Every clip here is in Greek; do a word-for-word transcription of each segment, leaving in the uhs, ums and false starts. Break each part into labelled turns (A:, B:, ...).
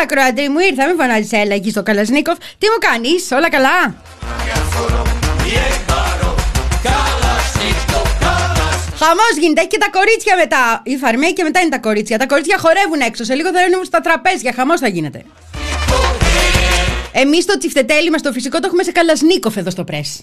A: ακροατή μου, ήρθα, μην φωνάζεις έλα εκεί στο Καλασνίκοφ. Τι μου κάνεις, όλα καλά? Χαμός γίνεται, έχει και τα κορίτσια μετά. Η Φαρμέη και μετά είναι τα κορίτσια. Τα κορίτσια χορεύουν έξω, σε λίγο θα είναι στα τραπέζια, χαμός θα γίνεται. Εμείς το τσιφτετέλι μας το φυσικό το έχουμε σε Καλασνίκοφ εδώ στο πρέσ.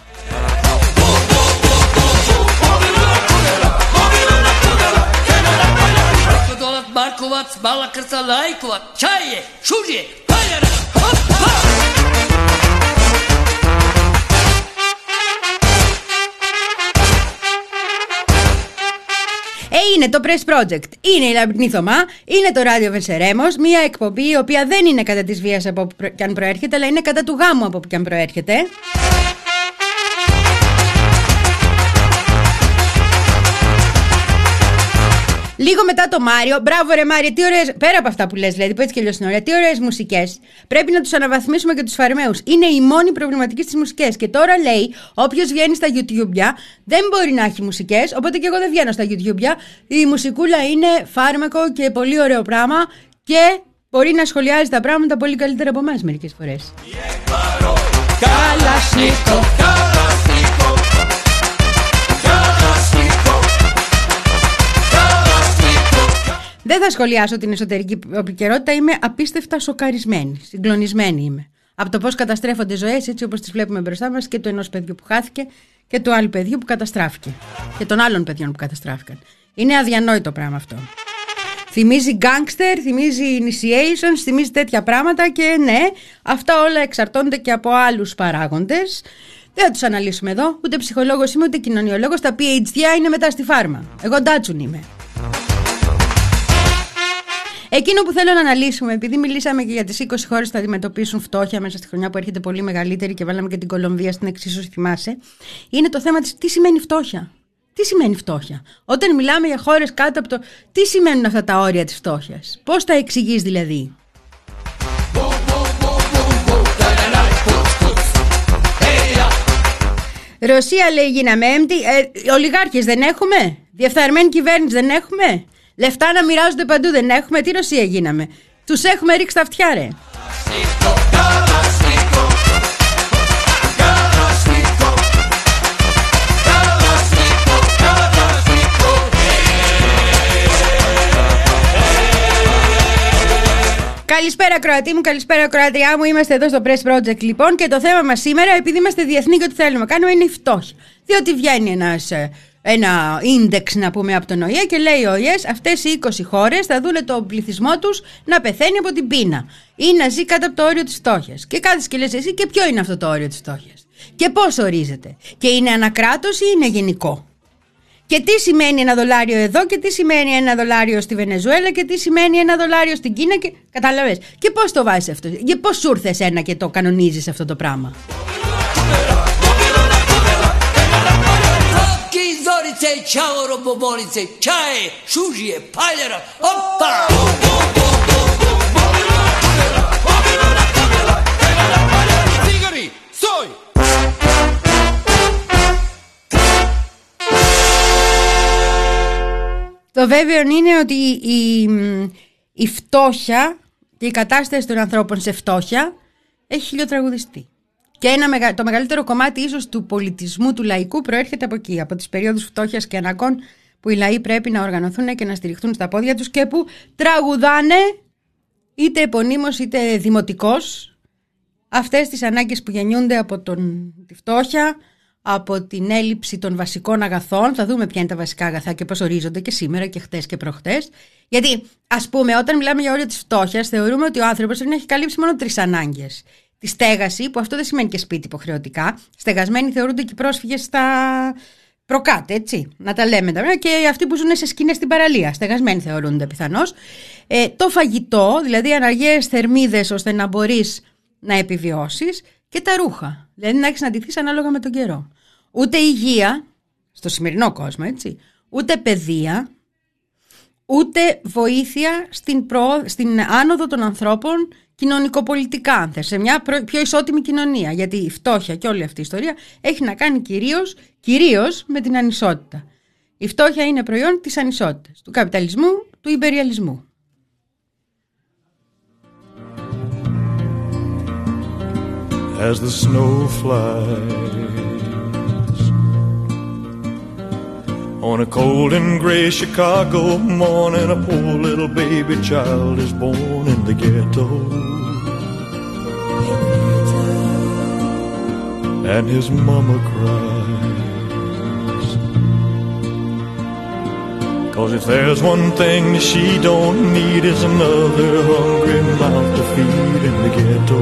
A: Ε, είναι το Press Project, είναι η Λαμπρινή Θωμά, είναι το ράδιο Βενσερέμος, μια εκπομπή η οποία δεν είναι κατά της βίας από όπου και αν προέρχεται, αλλά είναι κατά του γάμου από όπου και αν προέρχεται. Λίγο μετά το Μάριο, μπράβο ρε Μάριο, τι ωραίες, πέρα από αυτά που λες δηλαδή, που έτσι και αλλιώς είναι ωραία, τι ωραίες μουσικές. Πρέπει να τους αναβαθμίσουμε και τους Φαρμαίους. Είναι η μόνη προβληματική στις μουσικές. Και τώρα λέει, όποιος βγαίνει στα YouTube δεν μπορεί να έχει μουσικές, οπότε και εγώ δεν βγαίνω στα YouTube. Η μουσικούλα είναι φάρμακο και πολύ ωραίο πράγμα και μπορεί να σχολιάζει τα πράγματα πολύ καλύτερα από εμάς μερικές φορές. Δεν θα σχολιάσω την εσωτερική επικαιρότητα, είμαι απίστευτα σοκαρισμένη, συγκλονισμένη είμαι. Από το πώς καταστρέφονται ζωές έτσι όπως τις βλέπουμε μπροστά μας και του ενός παιδιού που χάθηκε και του άλλου παιδιού που καταστράφηκε. Και των άλλων παιδιών που καταστράφηκαν. Είναι αδιανόητο πράγμα αυτό. Θυμίζει gangster, θυμίζει initiations, θυμίζει τέτοια πράγματα και ναι, αυτά όλα εξαρτώνται και από άλλους παράγοντες. Δεν θα τους αναλύσουμε εδώ, ούτε ψυχολόγος είμαι ούτε κοινωνιολόγος, τα πι έιτς ντι είναι μετά στη φάρμα. Εγώ ντάτσουν είμαι. Εκείνο που θέλω να αναλύσουμε, επειδή μιλήσαμε και για τις είκοσι χώρες που θα αντιμετωπίσουν φτώχεια μέσα στη χρονιά που έρχεται πολύ μεγαλύτερη και βάλαμε και την Κολομβία στην εξίσωση, θυμάσαι, είναι το θέμα της τι σημαίνει φτώχεια. Τι σημαίνει φτώχεια? Όταν μιλάμε για χώρες κάτω από το. Τι σημαίνουν αυτά τα όρια της φτώχειας? Πώς τα εξηγείς δηλαδή? Ρωσία λέει γίναμε έμπτη. Ε, ολιγάρχες δεν έχουμε? Διαφθαρμένη κυβέρνηση δεν έχουμε? Λεφτά να μοιράζονται παντού δεν έχουμε? Τι Ρωσία γίναμε? Τους έχουμε ρίξει τα αυτιά ρε. Καλησπέρα Κροατή μου, καλησπέρα Κροατριά μου. Είμαστε εδώ στο Press Project λοιπόν και το θέμα μας σήμερα, επειδή είμαστε διεθνή και ό,τι θέλουμε να κάνουμε είναι η φτώχεια. Διότι βγαίνει ένας, ένα ίντεξ να πούμε από τον Ο Η Ε και λέει ο Ο Η Ε αυτές οι είκοσι χώρες θα δουν τον πληθυσμό τους να πεθαίνει από την πείνα ή να ζει κάτω από το όριο της φτώχειας. Και κάθεσαι και λες εσύ, και ποιο είναι αυτό το όριο της φτώχειας? Και πώς ορίζεται? Και είναι ανακράτος ή είναι γενικό? Και τι σημαίνει ένα δολάριο εδώ και τι σημαίνει ένα δολάριο στη Βενεζουέλα και τι σημαίνει ένα δολάριο στην Κίνα και κατάλαβες? Και πώς το βάζεις αυτό? Και πώς σου ήρθε εσένα και το κανονίζεις αυτό το πράγμα? Το βέβαιο είναι ότι η, η, η φτώχεια και η κατάσταση των ανθρώπων σε φτώχεια έχει χιλιοτραγουδιστεί. Και ένα, το μεγαλύτερο κομμάτι ίσως του πολιτισμού του λαϊκού προέρχεται από εκεί, από τις περιόδους φτώχειας και αναγκών που οι λαοί πρέπει να οργανωθούν και να στηριχθούν στα πόδια τους και που τραγουδάνε είτε επωνύμως είτε δημοτικώς αυτές τις ανάγκες που γεννιούνται από τον, τη φτώχεια, από την έλλειψη των βασικών αγαθών. Θα δούμε ποια είναι τα βασικά αγαθά και πώς ορίζονται και σήμερα και χτες και προχτές. Γιατί, ας πούμε, όταν μιλάμε για όριο της φτώχειας, θεωρούμε ότι ο άνθρωπος πρέπει να έχει καλύψει μόνο τρεις ανάγκες. Τη στέγαση, που αυτό δεν σημαίνει και σπίτι υποχρεωτικά. Στεγασμένοι θεωρούνται και οι πρόσφυγες στα προκάτ, έτσι. Να τα λέμε τα και αυτοί που ζουν σε σκηνές στην παραλία. Στεγασμένοι θεωρούνται πιθανώς. Ε, το φαγητό, δηλαδή αναγκαίες θερμίδες ώστε να μπορείς να επιβιώσεις. Και τα ρούχα, δηλαδή να έχεις να ντυθείς ανάλογα με τον καιρό. Ούτε υγεία, στο σημερινό κόσμο, έτσι, ούτε παιδεία, ούτε βοήθεια στην, προ... στην άνοδο των ανθρώπων κοινωνικοπολιτικά, αν θες, σε μια πιο ισότιμη κοινωνία. Γιατί η φτώχεια και όλη αυτή η ιστορία έχει να κάνει κυρίως, κυρίως με την ανισότητα. Η φτώχεια είναι προϊόν της ανισότητας, του καπιταλισμού, του ιμπεριαλισμού.
B: as the snow flies. On a cold and gray Chicago morning, a poor little baby child is born in the ghetto. And his mama cries, 'cause if there's one thing that she don't need, is another hungry mouth to feed in the ghetto.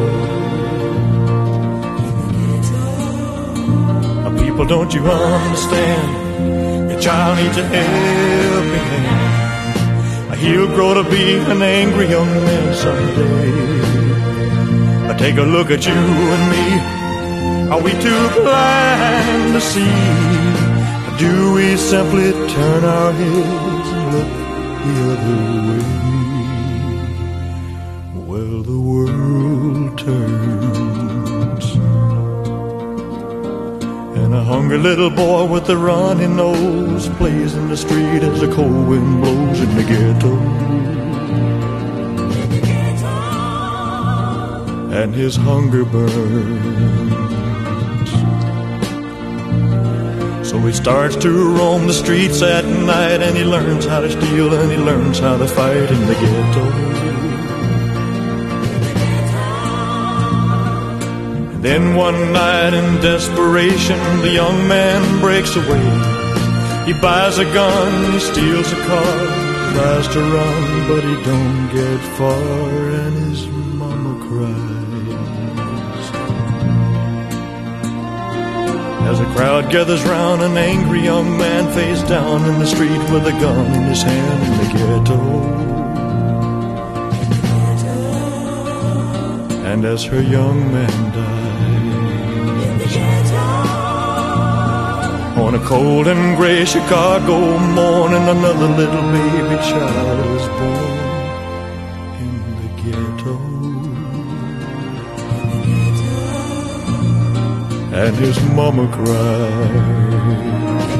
B: People, don't you understand? Your child needs a helping hand. He'll grow to be an angry young man someday. But take a look at you and me. Are we too blind to see? Or do we simply turn our heads and look the other way? Well, the world turns, and a hungry little boy with a runny nose plays in the street as the cold wind blows in the ghetto. And his hunger burns, so he starts to roam the streets at night, and he learns how to steal and he learns how to fight in the ghetto. Then one night in desperation, the young man breaks away. He buys a gun, he steals a car, tries to run, but he don't get far, and his mama cries. As a crowd gathers round, an angry young man face down in the street with a gun in his hand in the ghetto. And as her young man dies, on a cold and gray Chicago morning, another little baby child is born in the ghetto. And his mama cried.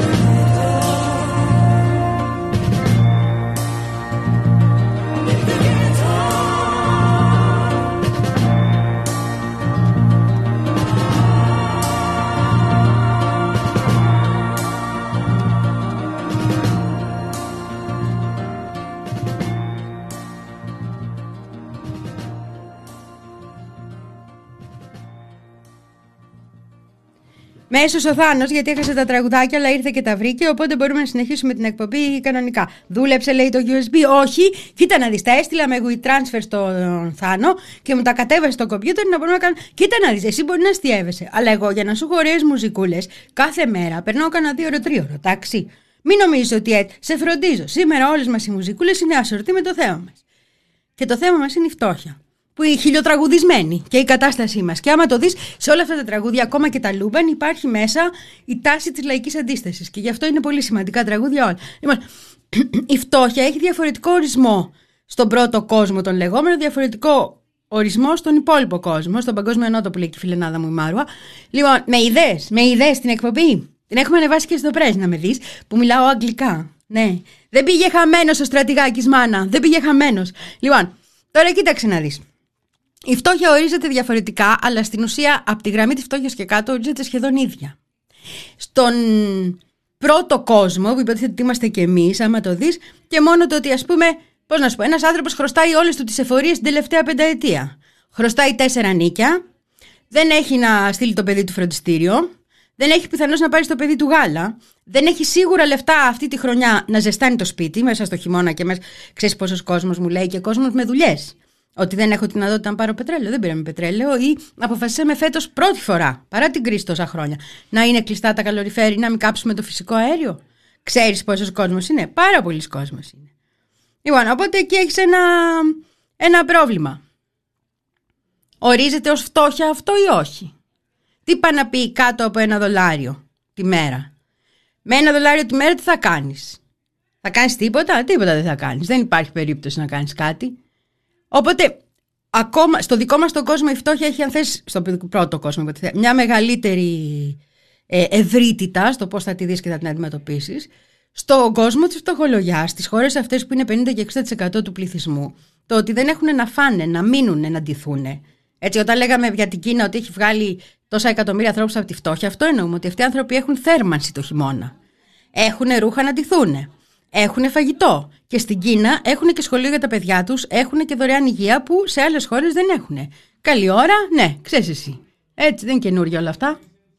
A: Μέσος ο Θάνος, γιατί έχασε τα τραγουδάκια, αλλά ήρθε και τα βρήκε. Οπότε μπορούμε να συνεχίσουμε την εκπομπή κανονικά. Δούλεψε, λέει, το γιου ες μπι. Όχι, κοίτα να δεις. Τα έστειλα με WeTransfer στον Θάνο και μου τα κατέβασε στο κομπιούτερ να μπορούμε να κάνουμε. Κοίτα να δεις, εσύ μπορεί να αστιεύεσαι. Αλλά εγώ για να σου έχω ωραίες μουζικούλες κάθε μέρα περνάω κανένα δύο ώρο, τρία ώρο. Εντάξει. Μην νομίζεις ότι ε, σε φροντίζω. Σήμερα όλες μας οι μουζικούλες είναι ασορτή με το θέμα μας. Και το θέμα μας είναι η φτώχεια. Που είναι χιλιοτραγουδισμένη και η κατάστασή μας. Και άμα το δεις, σε όλα αυτά τα τραγούδια, ακόμα και τα Λούμπεν, υπάρχει μέσα η τάση της λαϊκής αντίστασης. Και γι' αυτό είναι πολύ σημαντικά τραγούδια όλα. Λοιπόν, η φτώχεια έχει διαφορετικό ορισμό στον πρώτο κόσμο, τον λεγόμενο, διαφορετικό ορισμό στον υπόλοιπο κόσμο, στον παγκόσμιο νότο που λέει και η φιλενάδα μου η Μάρουα. Λοιπόν, με ιδέες, με ιδέες στην εκπομπή. Την έχουμε ανεβάσει και στο πρέσ, να με δεις, που μιλάω αγγλικά. Ναι, δεν πήγε χαμένος ο στρατηγάκης, μάνα. Δεν πήγε χαμένος. Λοιπόν, τώρα κοίταξε να δεις. Η φτώχεια ορίζεται διαφορετικά, αλλά στην ουσία από τη γραμμή της φτώχειας και κάτω ορίζεται σχεδόν ίδια. Στον πρώτο κόσμο, που υποτίθεται ότι είμαστε κι εμείς, άμα το δεις, και μόνο το ότι, ας πούμε, πώς να σου πω, ένας άνθρωπος χρωστάει όλες του τις εφορίες την τελευταία πενταετία. Χρωστάει τέσσερα νίκια, δεν έχει να στείλει το παιδί του φροντιστήριο, δεν έχει πιθανώς να πάρει στο παιδί του γάλα, δεν έχει σίγουρα λεφτά αυτή τη χρονιά να ζεστάνει το σπίτι μέσα στο χειμώνα και μέσα. Ξέρεις πόσος κόσμος μου λέει, και κόσμος με δουλειές. Ότι δεν έχω τη δυνατότητα να πάρω πετρέλαιο, δεν πήραμε πετρέλαιο, ή αποφασίσαμε φέτος πρώτη φορά, παρά την κρίση τόσα χρόνια, να είναι κλειστά τα καλοριφέρ, να μην κάψουμε το φυσικό αέριο. Ξέρεις πόσος κόσμος είναι? Πάρα πολλής κόσμος είναι. Λοιπόν, οπότε εκεί έχεις ένα, ένα πρόβλημα. Ορίζεται ως φτώχεια αυτό ή όχι? Τι πάει να πει κάτω από ένα δολάριο τη μέρα? Με ένα δολάριο τη μέρα τι θα κάνεις? Θα κάνεις τίποτα? Τίποτα δεν θα κάνεις. Δεν υπάρχει περίπτωση να κάνεις κάτι. Οπότε, ακόμα στο δικό μας τον κόσμο η φτώχεια έχει, αν θες, στον πρώτο κόσμο, μια μεγαλύτερη ε, ευρύτητα στο πώς θα τη δεις και θα την αντιμετωπίσεις. Στον κόσμο της φτωχολογιάς, στις χώρες αυτές που είναι πενήντα και εξήντα τοις εκατό του πληθυσμού, το ότι δεν έχουν να φάνε, να μείνουν, να ντυθούν, Έτσι, όταν λέγαμε για την Κίνα ότι έχει βγάλει τόσα εκατομμύρια ανθρώπους από τη φτώχεια, αυτό εννοούμε, ότι αυτοί οι άνθρωποι έχουν θέρμανση το χειμώνα. Έχουν ρούχα να ντυθούν. Έχουν φαγητό. Και στην Κίνα έχουν και σχολείο για τα παιδιά τους, έχουν και δωρεάν υγεία που σε άλλες χώρες δεν έχουν. Καλή ώρα, ναι, ξέρεις εσύ. Έτσι, δεν είναι καινούργια όλα αυτά.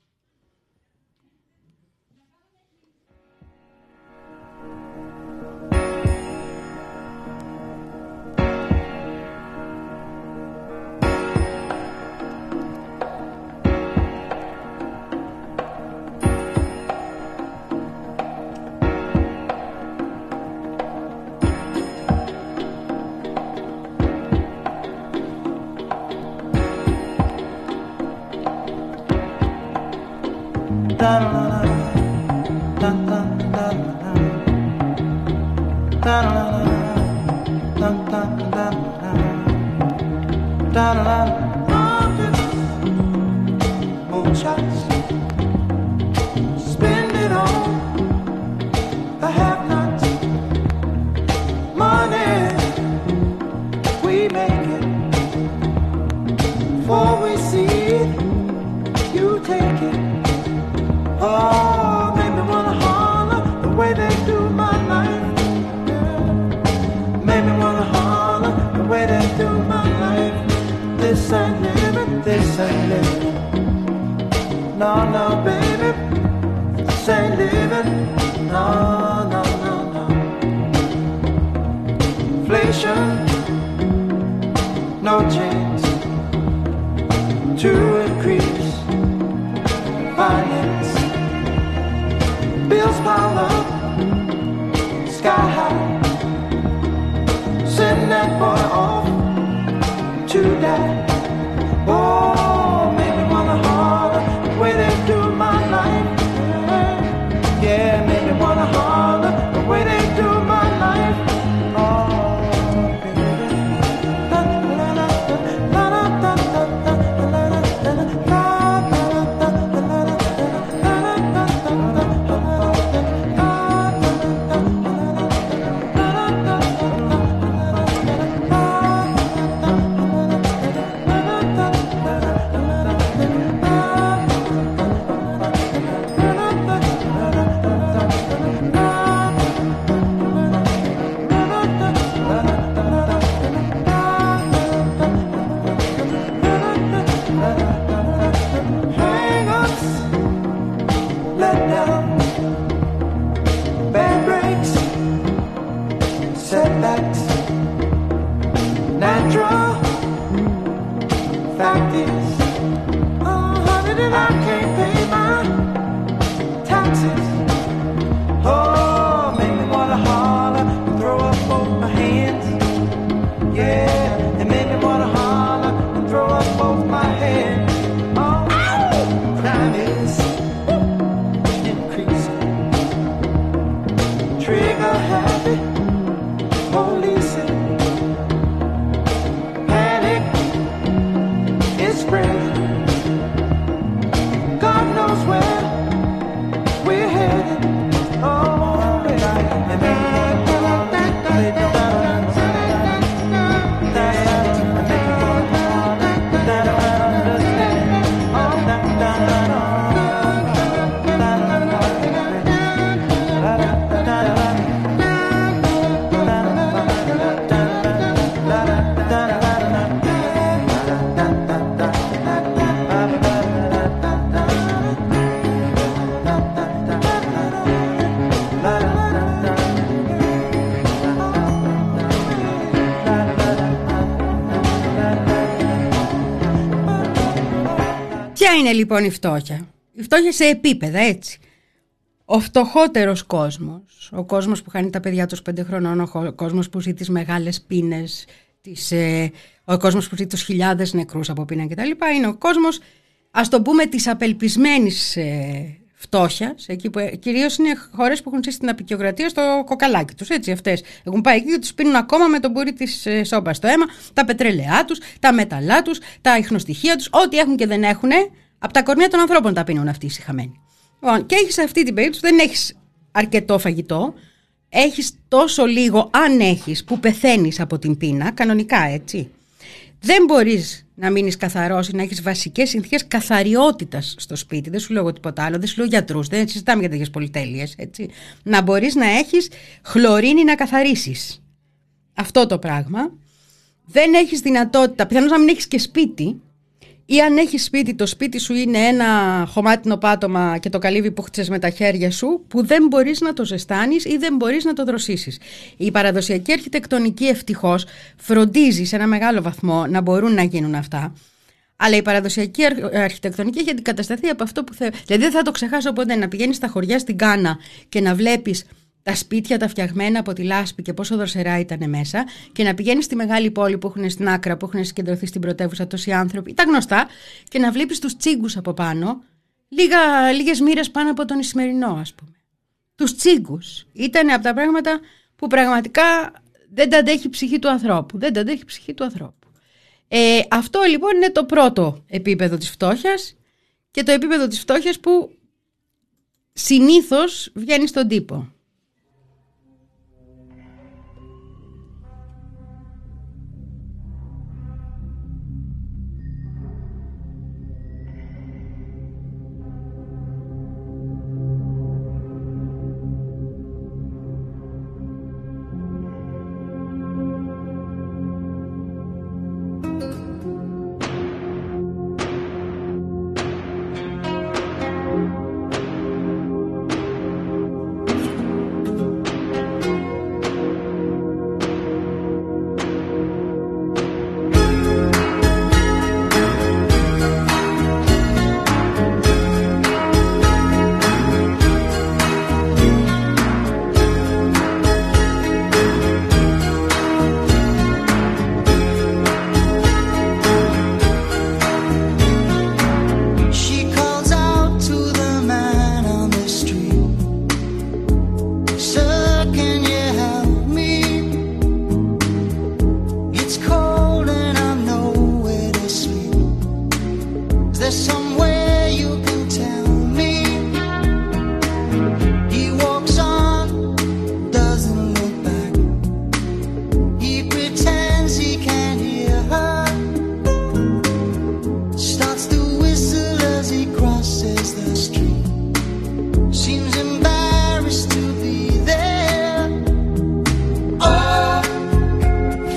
A: Είναι λοιπόν η φτώχεια. Η φτώχεια σε επίπεδα, έτσι. Ο φτωχότερος κόσμος, ο κόσμος που χάνει τα παιδιά τους πέντε χρονών, ο κόσμος που ζει τις μεγάλες πείνες, τις, ε, ο κόσμος που ζει τους χιλιάδες νεκρούς από πείνα κτλ. Είναι ο κόσμος, ας το πούμε, της απελπισμένης ε, φτώχειας, εκεί που ε, κυρίως είναι χώρες που έχουν ζήσει την απεικιοκρατία στο κοκαλάκι τους, έτσι, αυτές έχουν πάει εκεί και τους πίνουν ακόμα με τον μπούρι της ε, σόμπας στο αίμα, τα πετρελαία τους, τα μεταλλά τους, τα ιχνοστοιχεία τους, ό,τι έχουν και δεν έχουν. Από τα κορμιά των ανθρώπων τα πίνουν αυτοί οι σιχαμένοι. Λοιπόν, και έχεις αυτή την περίπτωση, δεν έχεις αρκετό φαγητό, έχεις τόσο λίγο, αν έχεις, που πεθαίνεις από την πείνα, κανονικά έτσι. Δεν μπορείς να μείνεις καθαρός ή να έχεις βασικές συνθήκες καθαριότητας στο σπίτι. Δεν σου λέω τίποτα άλλο, δεν σου λέω γιατρούς, δεν συζητάμε για τέτοιες πολυτέλειες. Έτσι. Να μπορείς να έχεις χλωρίνη να καθαρίσεις. Αυτό το πράγμα. Δεν έχεις δυνατότητα, πιθανώς να μην έχεις και σπίτι, ή αν έχεις σπίτι, το σπίτι σου είναι ένα χωμάτινο πάτωμα και το καλύβι που χτίσες με τα χέρια σου, που δεν μπορείς να το ζεστάνεις ή δεν μπορείς να το δροσίσεις. Η παραδοσιακή αρχιτεκτονική ευτυχώς φροντίζει σε ένα μεγάλο βαθμό να μπορούν να γίνουν αυτά. Αλλά η παραδοσιακή αρχιτεκτονική έχει αντικατασταθεί από αυτό που θέλω. Δηλαδή δεν θα το ξεχάσω ποτέ, να πηγαίνεις στα χωριά στην Κάνα και να βλέπεις τα σπίτια τα φτιαγμένα από τη λάσπη και πόσο δροσερά ήταν μέσα, και να πηγαίνεις στη μεγάλη πόλη που έχουν στην άκρα, που έχουν συγκεντρωθεί στην πρωτεύουσα τόσοι άνθρωποι, τα γνωστά, και να βλέπεις τους τσίγκους από πάνω, λίγα, λίγες μοίρες πάνω από τον Ισημερινό, ας πούμε. Τους τσίγκους ήταν από τα πράγματα που πραγματικά δεν τα αντέχει η ψυχή του ανθρώπου. Δεν τα αντέχει η ψυχή του ανθρώπου. Ε, αυτό λοιπόν είναι το πρώτο επίπεδο της φτώχειας, και το επίπεδο της φτώχειας που συνήθως βγαίνει στον τύπο.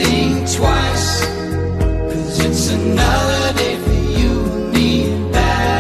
C: It's another day for you and me and back.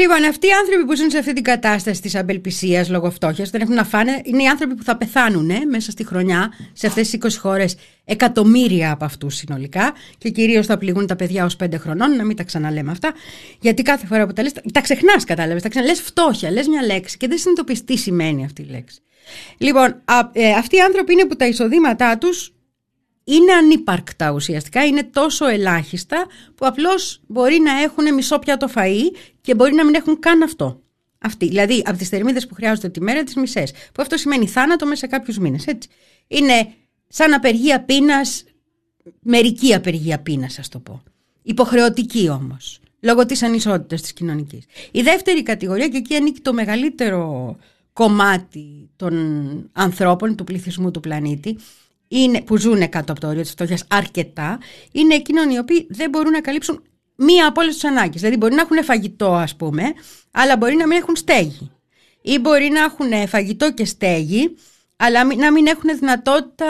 A: Λοιπόν, αυτοί οι άνθρωποι που ζουν σε αυτή την κατάσταση της απελπισίας λόγω φτώχειας, δεν έχουν να φάνε, είναι οι άνθρωποι που θα πεθάνουν ε, μέσα στη χρονιά σε αυτές τις είκοσι χώρες, εκατομμύρια από αυτούς συνολικά, και κυρίως θα πληγούν τα παιδιά ως πέντε χρονών, να μην τα ξαναλέμε αυτά, γιατί κάθε φορά που τα λες, τα ξεχνάς, κατάλαβες, τα ξαναλες φτώχεια, λες μια λέξη και δεν συνειδητοποιείς τι σημαίνει αυτή η λέξη. Λοιπόν, α, ε, αυτοί οι άνθρωποι είναι που τα εισοδήματά τους είναι ανύπαρκτα ουσιαστικά, είναι τόσο ελάχιστα που απλώς μπορεί να έχουν μισό πιάτο φαΐ και μπορεί να μην έχουν καν αυτό. Αυτοί, δηλαδή από τις θερμίδες που χρειάζονται τη μέρα, τις μισές. Που αυτό σημαίνει θάνατο μέσα σε κάποιους μήνες. Έτσι. Είναι σαν απεργία πείνας, μερική απεργία πείνας, ας το πω. Υποχρεωτική όμως, λόγω της ανισότητας της κοινωνικής. Η δεύτερη κατηγορία, και εκεί ανήκει το μεγαλύτερο κομμάτι των ανθρώπων, του πληθυσμού του πλανήτη, είναι, που ζουν κάτω από το όριο της φτώχειας αρκετά, είναι εκείνοι οι οποίοι δεν μπορούν να καλύψουν μία από όλες τις ανάγκες. Δηλαδή μπορεί να έχουν φαγητό, ας πούμε, αλλά μπορεί να μην έχουν στέγη. Ή μπορεί να έχουν φαγητό και στέγη, αλλά να μην έχουν δυνατότητα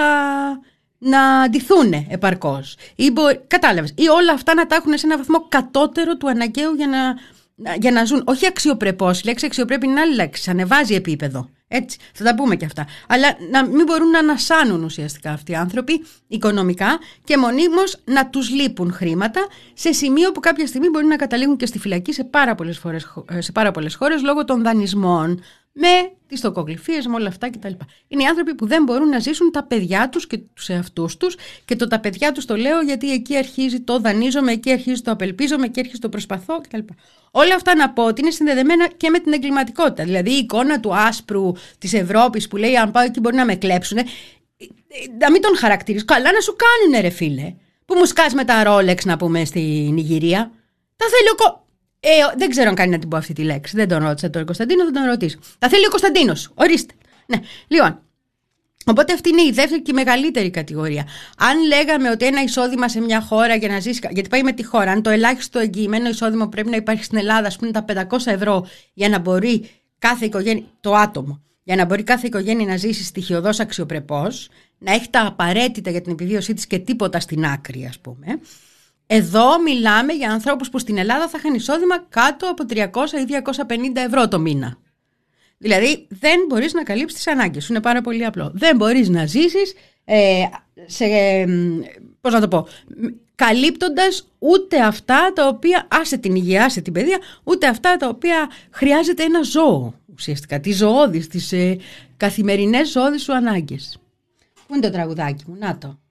A: να ντυθούν επαρκώς. Ή μπορεί, κατάλαβες, ή όλα αυτά να τα έχουν σε ένα βαθμό κατώτερο του αναγκαίου για να, για να ζουν. Όχι αξιοπρεπώς, η λέξη αξιοπρέπη είναι άλλη λέξη, ανεβάζει επίπεδο. Έτσι, θα τα πούμε και αυτά. Αλλά να μην μπορούν να ανασάνουν ουσιαστικά αυτοί οι άνθρωποι οικονομικά και μονίμως να τους λείπουν χρήματα, σε σημείο που κάποια στιγμή μπορεί να καταλήγουν και στη φυλακή σε πάρα πολλές, φορές, σε πάρα πολλές χώρες λόγω των δανεισμών, με τις τοκογλυφίες, με όλα αυτά κτλ. Είναι οι άνθρωποι που δεν μπορούν να ζήσουν τα παιδιά τους και τους εαυτούς τους, και το τα παιδιά τους το λέω γιατί εκεί αρχίζει το δανείζομαι, εκεί αρχίζει το απελπίζομαι, εκεί αρχίζει το προσπαθώ κτλ. Όλα αυτά να πω ότι είναι συνδεδεμένα και με την εγκληματικότητα. Δηλαδή η εικόνα του άσπρου της Ευρώπης που λέει αν πάω εκεί μπορεί να με κλέψουνε, να μην τον χαρακτηρίζω. Καλά να σου κάνουνε ρε φίλε, που μου σκάς με τα Rolex να πούμε στην Ιγυρία. Τα θέλει ο κο... Ε, δεν ξέρω αν κάνει να την πω αυτή τη λέξη. Δεν τον ρώτησα τον Κωνσταντίνο, θα τον ρωτήσω. Τα θέλει ο Κωνσταντίνος. Ορίστε. Ναι. Λοιπόν, οπότε αυτή είναι η δεύτερη και η μεγαλύτερη κατηγορία. Αν λέγαμε ότι ένα εισόδημα σε μια χώρα για να ζήσει. Γιατί πάει με τη χώρα. Αν το ελάχιστο εγγυημένο εισόδημα που πρέπει να υπάρχει στην Ελλάδα, α πούμε, τα πεντακόσια ευρώ για να μπορεί κάθε οικογένεια. Το άτομο. Για να μπορεί κάθε οικογένεια να ζήσει στοιχειωδώς αξιοπρεπώς, να έχει τα απαραίτητα για την επιβίωσή της και τίποτα στην άκρη, ας πούμε. Εδώ μιλάμε για ανθρώπους που στην Ελλάδα θα είχαν εισόδημα κάτω από τριακόσια ή διακόσια πενήντα ευρώ το μήνα. Δηλαδή δεν μπορείς να καλύψεις τις ανάγκες σου, είναι πάρα πολύ απλό. Δεν μπορείς να ζήσεις ε, σε, ε, πώς να το πω, καλύπτοντας ούτε αυτά τα οποία, άσε την υγεία, άσε την παιδεία, ούτε αυτά τα οποία χρειάζεται ένα ζώο ουσιαστικά, τις ζωώδεις, τις ε, καθημερινές ζωώδεις σου ανάγκες. Πού είναι το τραγουδάκι μου, να το.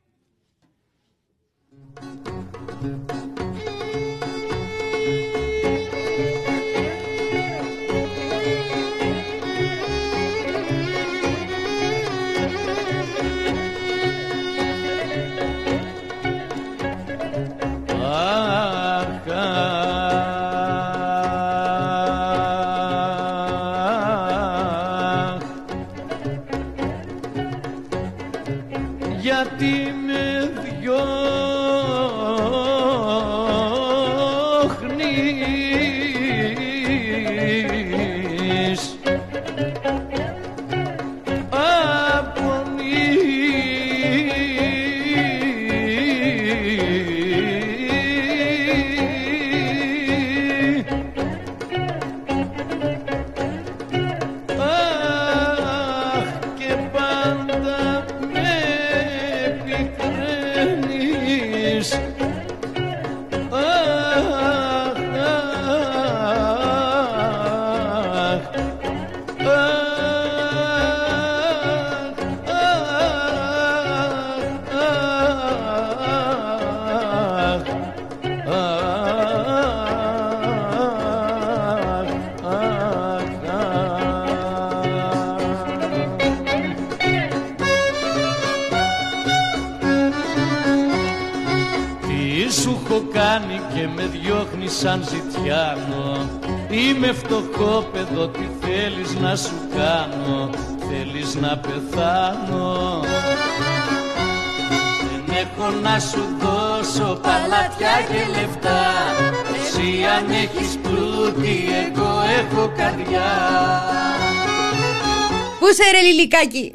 B: Γιατί με διώχνεις από σαν ζητιάνο. Είμαι φτωχόπεδο, τι θέλεις να σου κάνω? Θέλεις να πεθάνω? Δεν έχω να σου δώσω παλάτια και λεφτά. Εσύ αν έχεις πλούτη, εγώ έχω καρδιά.
A: Πού σε ρε Λιλικάκι?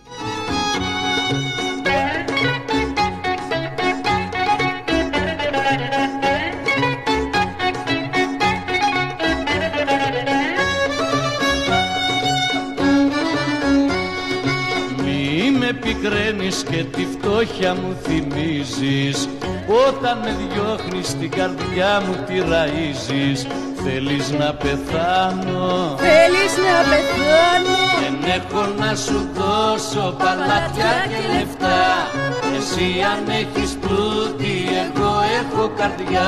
C: με τη φτώχεια μου θυμίζεις. Όταν με διώχνεις στην καρδιά μου τη ραΐζεις. Θέλεις να πεθάνω,
A: θέλεις να πεθάνω.
C: Δεν έχω να σου δώσω παλάτια και λεφτά. Εσύ αν έχεις πλούτη, εγώ έχω καρδιά.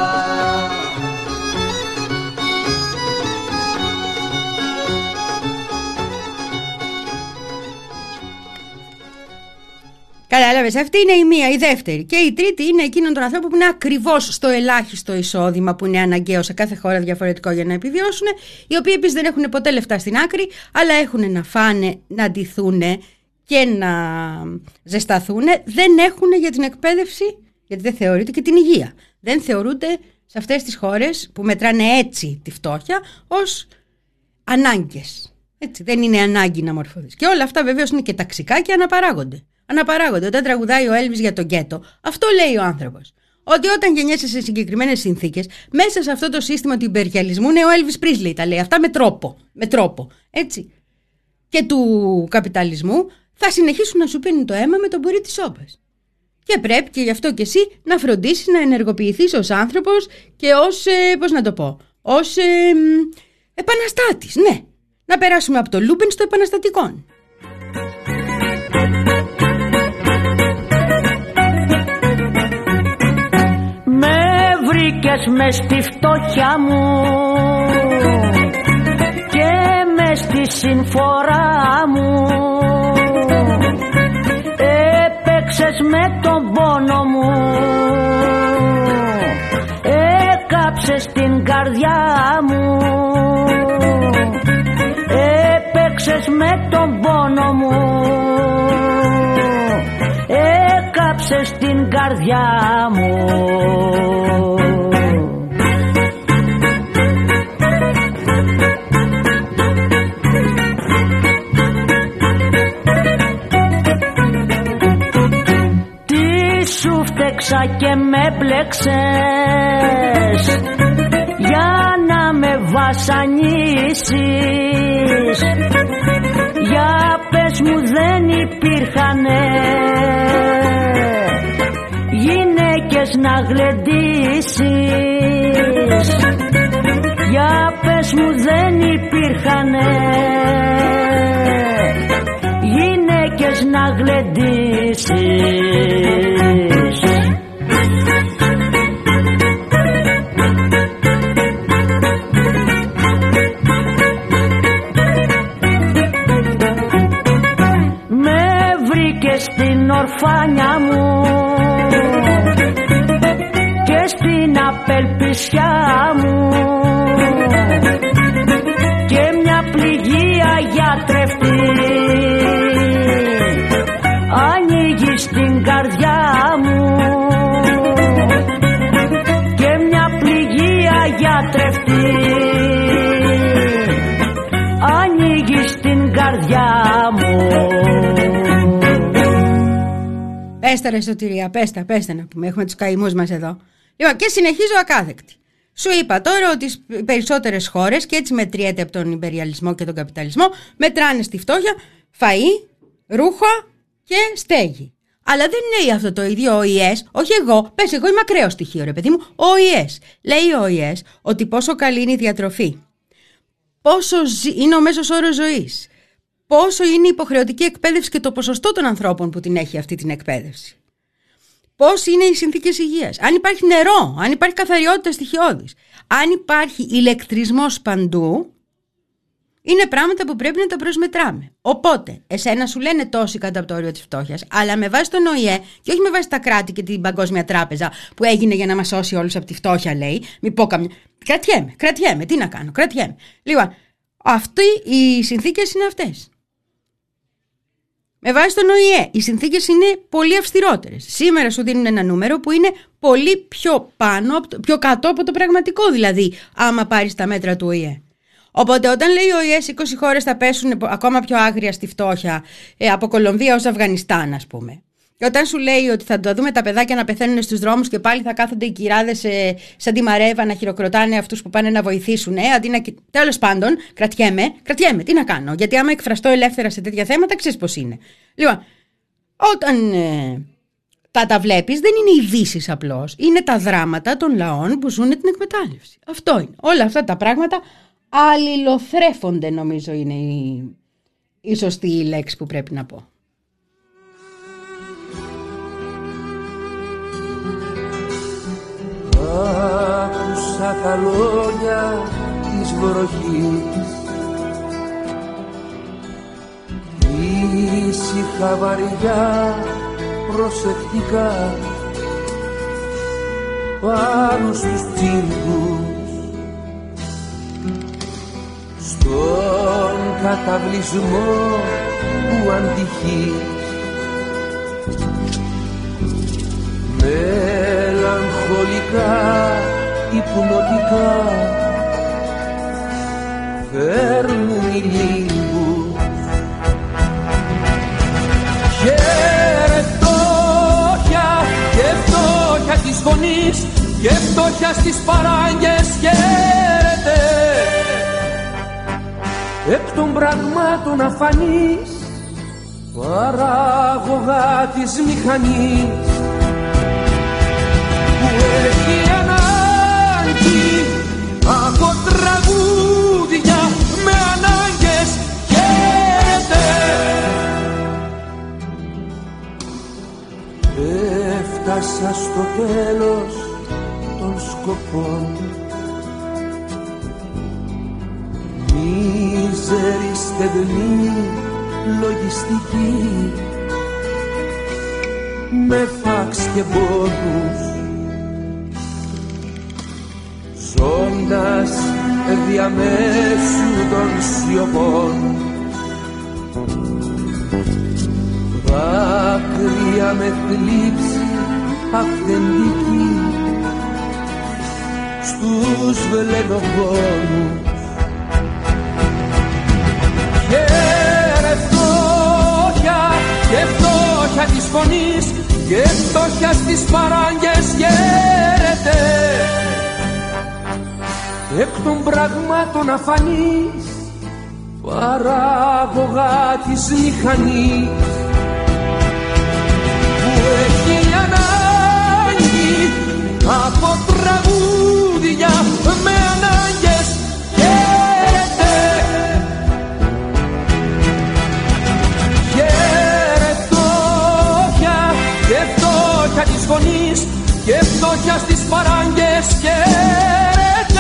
A: Κατάλαβες, αυτή είναι η μία. Η δεύτερη και η τρίτη είναι εκείνων των ανθρώπων που είναι ακριβώς στο ελάχιστο εισόδημα που είναι αναγκαίο σε κάθε χώρα διαφορετικό για να επιβιώσουν, οι οποίοι επίσης δεν έχουν ποτέ λεφτά στην άκρη, αλλά έχουν να φάνε, να ντυθούν και να ζεσταθούν. Δεν έχουν για την εκπαίδευση, γιατί δεν θεωρείται, και την υγεία. Δεν θεωρούνται σε αυτές τις χώρες που μετράνε έτσι τη φτώχεια ως ανάγκες. Έτσι, δεν είναι ανάγκη να μορφωθείς. Και όλα αυτά βεβαίως είναι και ταξικά και αναπαράγονται. Αναπαράγονται. Όταν τραγουδάει ο Έλβις για τον γκέτο, αυτό λέει ο άνθρωπος. Ότι όταν γεννιέσαι σε συγκεκριμένες συνθήκες, μέσα σε αυτό το σύστημα του υπεριαλισμού, είναι ο Έλβις Πρίσλεϊ τα λέει αυτά με τρόπο. Με τρόπο. Έτσι. Και του καπιταλισμού, θα συνεχίσουν να σου πίνουν το αίμα με τον πουρί της σόπας. Και πρέπει και γι' αυτό και εσύ να φροντίσεις να ενεργοποιηθείς ως άνθρωπος και ως, ε, πώς να το πω, ως ε, ε, επαναστάτης. Ναι. Να περάσουμε από το Λούμπεν στο επαναστατικό.
D: Βρήκες μες στη φτώχεια μου και μες στη συμφορά μου, έπαιξες με τον πόνο μου, έκαψες την καρδιά μου, έπαιξες με τον πόνο μου, έκαψες την καρδιά μου. Και με πλέξες για να με βασανίσεις. Για πες μου δεν υπήρχανε γυναίκες να γλεντήσεις. Για πες μου δεν υπήρχανε γυναίκες να γλεντήσεις. Στην ορφάνια μου και στην απελπισιά μου και μια πληγία γιατρευτή ανοίγει στην καρδιά μου και μια πληγία γιατρευτή ανοίγει στην καρδιά μου.
A: Πέστα ρε σωτηρία, πέστα, πέστα να πούμε, έχουμε τους καημούς μας εδώ. Λοιπόν, και συνεχίζω ακάθεκτη. Σου είπα τώρα ότι οι περισσότερες χώρες, και έτσι μετριέται από τον υπεριαλισμό και τον καπιταλισμό, μετράνε στη φτώχεια φαΐ, ρούχα και στέγη. Αλλά δεν λέει αυτό το ίδιο ο ΟΗΕΣ, όχι εγώ, πες εγώ είμαι ακραίο στοιχείο ρε παιδί μου, ο ΟΗΕΣ. Λέει ο ΟΗΕΣ ότι πόσο καλή είναι η διατροφή, πόσο είναι ο μέσος όρος ζωής, πόσο είναι η υποχρεωτική εκπαίδευση και το ποσοστό των ανθρώπων που την έχει αυτή την εκπαίδευση. Πώς είναι οι συνθήκες υγείας, αν υπάρχει νερό, αν υπάρχει καθαριότητα στοιχειώδης, αν υπάρχει ηλεκτρισμός παντού, είναι πράγματα που πρέπει να τα προσμετράμε. Οπότε, εσένα σου λένε τόσοι κάτω από το όριο της φτώχειας, αλλά με βάση τον ΟΗΕ και όχι με βάση τα κράτη και την Παγκόσμια Τράπεζα που έγινε για να μας σώσει όλους από τη φτώχεια, λέει. Μη πω καμιά. Κρατιέμαι, κρατιέμαι, τι να κάνω, κρατιέμαι. Λοιπόν, αυτοί οι συνθήκες είναι αυτές. Με βάση τον ΟΗΕ, οι συνθήκες είναι πολύ αυστηρότερες. Σήμερα σου δίνουν ένα νούμερο που είναι πολύ πιο πάνω, πιο κάτω από το πραγματικό, δηλαδή, άμα πάρεις τα μέτρα του ΟΗΕ. Οπότε, όταν λέει ο ΟΗΕ είκοσι χώρες θα πέσουν ακόμα πιο άγρια στη φτώχεια, ε, από Κολομβία ως Αφγανιστάν, ας πούμε. Και όταν σου λέει ότι θα το δούμε τα παιδάκια να πεθαίνουν στους δρόμους και πάλι θα κάθονται οι κυράδες ε, σαν τη Μαρέβα να χειροκροτάνε αυτούς που πάνε να βοηθήσουν, ε, αντί να. Τέλος πάντων, κρατιέμαι, κρατιέμαι, τι να κάνω. Γιατί άμα εκφραστώ ελεύθερα σε τέτοια θέματα, ξέρεις πώς είναι. Λοιπόν, Όταν ε, τα, τα βλέπεις, δεν είναι ειδήσεις απλώς. Είναι τα δράματα των λαών που ζουν την εκμετάλλευση. Αυτό είναι. Όλα αυτά τα πράγματα αλληλοθρέφονται, νομίζω είναι η, η σωστή λέξη που πρέπει να πω.
E: Άκουσα τα λόγια της βροχής, ήσυχα βαριά προσεκτικά πάνω στους τσίγκους, στον καταβλισμό που αντυχείς, μελαγχολικά, υπνοτικά φέρνουν οι λίγους. Χαίρε φτώχεια και φτώχεια της φωνής και φτώχεια στις παράγκες, χαίρετε εκ των πραγμάτων αφανής, παράγωγα της μηχανής που έχει ανάγκη από τραγούδια με ανάγκες, χαίρετε. Έφτασα στο τέλος των σκοπών, μίζερη στεγνή λογιστική, με φαξ και πόνους, ζώντας διαμέσου των σιωπών, δάκρυα με θλίψη αυθεντική στους βλενογόνους. Χαίρε φτώχεια και φτώχεια της φωνής και φτώχεια στις παράγκες, χαίρετε εκ των πραγμάτων αφανής, παράγωγα της μηχανής που έχει ανάγκη από τραγούδια με ανάγκες, χαίρετε. Χαίρε φτώχεια και φτώχεια της φωνής και φτώχεια στις παράγκες, χαίρετε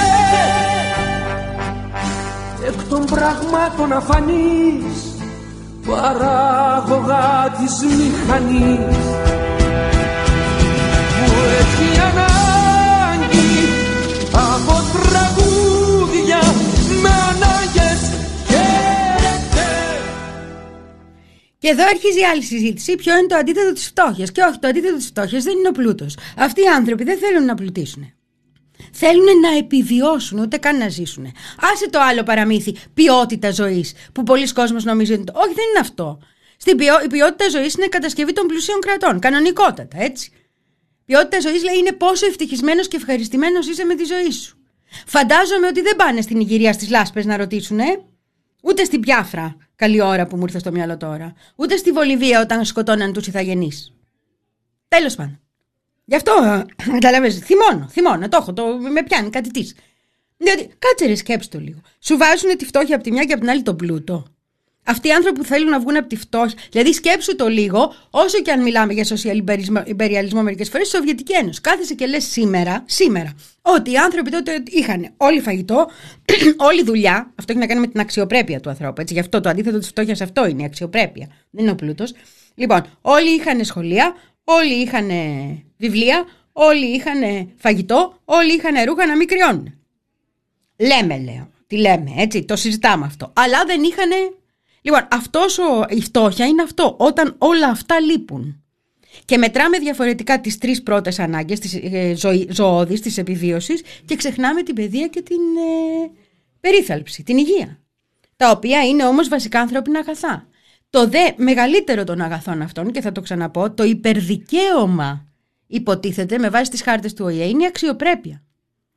E: εκ των πραγμάτων αφανής, παράγωγα της μηχανής που έχει ανάγκη από τραγούδια με ανάγκες, χαίρετε.
A: Και εδώ αρχίζει η άλλη συζήτηση. Ποιο είναι το αντίθετο της φτώχειας? Και όχι, το αντίθετο της φτώχειας δεν είναι ο πλούτος. Αυτοί οι άνθρωποι δεν θέλουν να πλουτίσουν. Θέλουν να επιβιώσουν, ούτε καν να ζήσουν. Άσε το άλλο παραμύθι, ποιότητα ζωής, που πολλοί κόσμος νομίζει ότι. Όχι, δεν είναι αυτό. Στην ποιο... Η ποιότητα ζωής είναι κατασκευή των πλουσίων κρατών. Κανονικότατα, έτσι. Ποιότητα ζωής λέει είναι πόσο ευτυχισμένος και ευχαριστημένος είσαι με τη ζωή σου. Φαντάζομαι ότι δεν πάνε στην Ιγυρία στις Λάσπες να ρωτήσουν, ε? Ούτε στην Πιάφρα, καλή ώρα που μου ήρθε στο μυαλό τώρα. Ούτε στη Βολιβία όταν σκοτώναν τους Ιθαγενείς. Τέλος πάντων. Γι' αυτό, καταλαβαίνεις, θυμώνω, θυμώνω, το έχω, το, με πιάνει κάτι της. Διότι, κάτσε ρε, σκέψου το λίγο. Σου βάζουν τη φτώχεια από τη μια και από την άλλη τον πλούτο. Αυτοί οι άνθρωποι που θέλουν να βγουν από τη φτώχεια, δηλαδή σκέψου το λίγο, όσο και αν μιλάμε για σοσιαλιμπεριαλισμό μερικές φορές, στη Σοβιετική Ένωση. Κάθεσαι και λες σήμερα, σήμερα, ότι οι άνθρωποι τότε είχαν όλοι φαγητό, όλη δουλειά. Αυτό έχει να κάνει με την αξιοπρέπεια του ανθρώπου. Έτσι, γι' αυτό το αντίθετο της φτώχειας αυτό είναι η αξιοπρέπεια. Δεν είναι ο πλούτος. Λοιπόν, όλοι είχαν σχολεία. Όλοι είχαν βιβλία, όλοι είχαν φαγητό, όλοι είχαν ρούχα να μην κρυώνουν. Λέμε, λέω, τι λέμε, έτσι, το συζητάμε αυτό. Αλλά δεν είχαν. Λοιπόν, αυτός ο, η φτώχεια είναι αυτό, όταν όλα αυτά λείπουν. Και μετράμε διαφορετικά τις τρεις πρώτες ανάγκες της ε, ζωή, ζωώδης, της επιβίωσης, και ξεχνάμε την παιδεία και την ε, περίθαλψη, την υγεία. Τα οποία είναι όμως βασικά ανθρώπινα αγαθά. Το δε μεγαλύτερο των αγαθών αυτών, και θα το ξαναπώ, το υπερδικαίωμα υποτίθεται με βάση τις χάρτες του Ο Η Ε είναι η αξιοπρέπεια.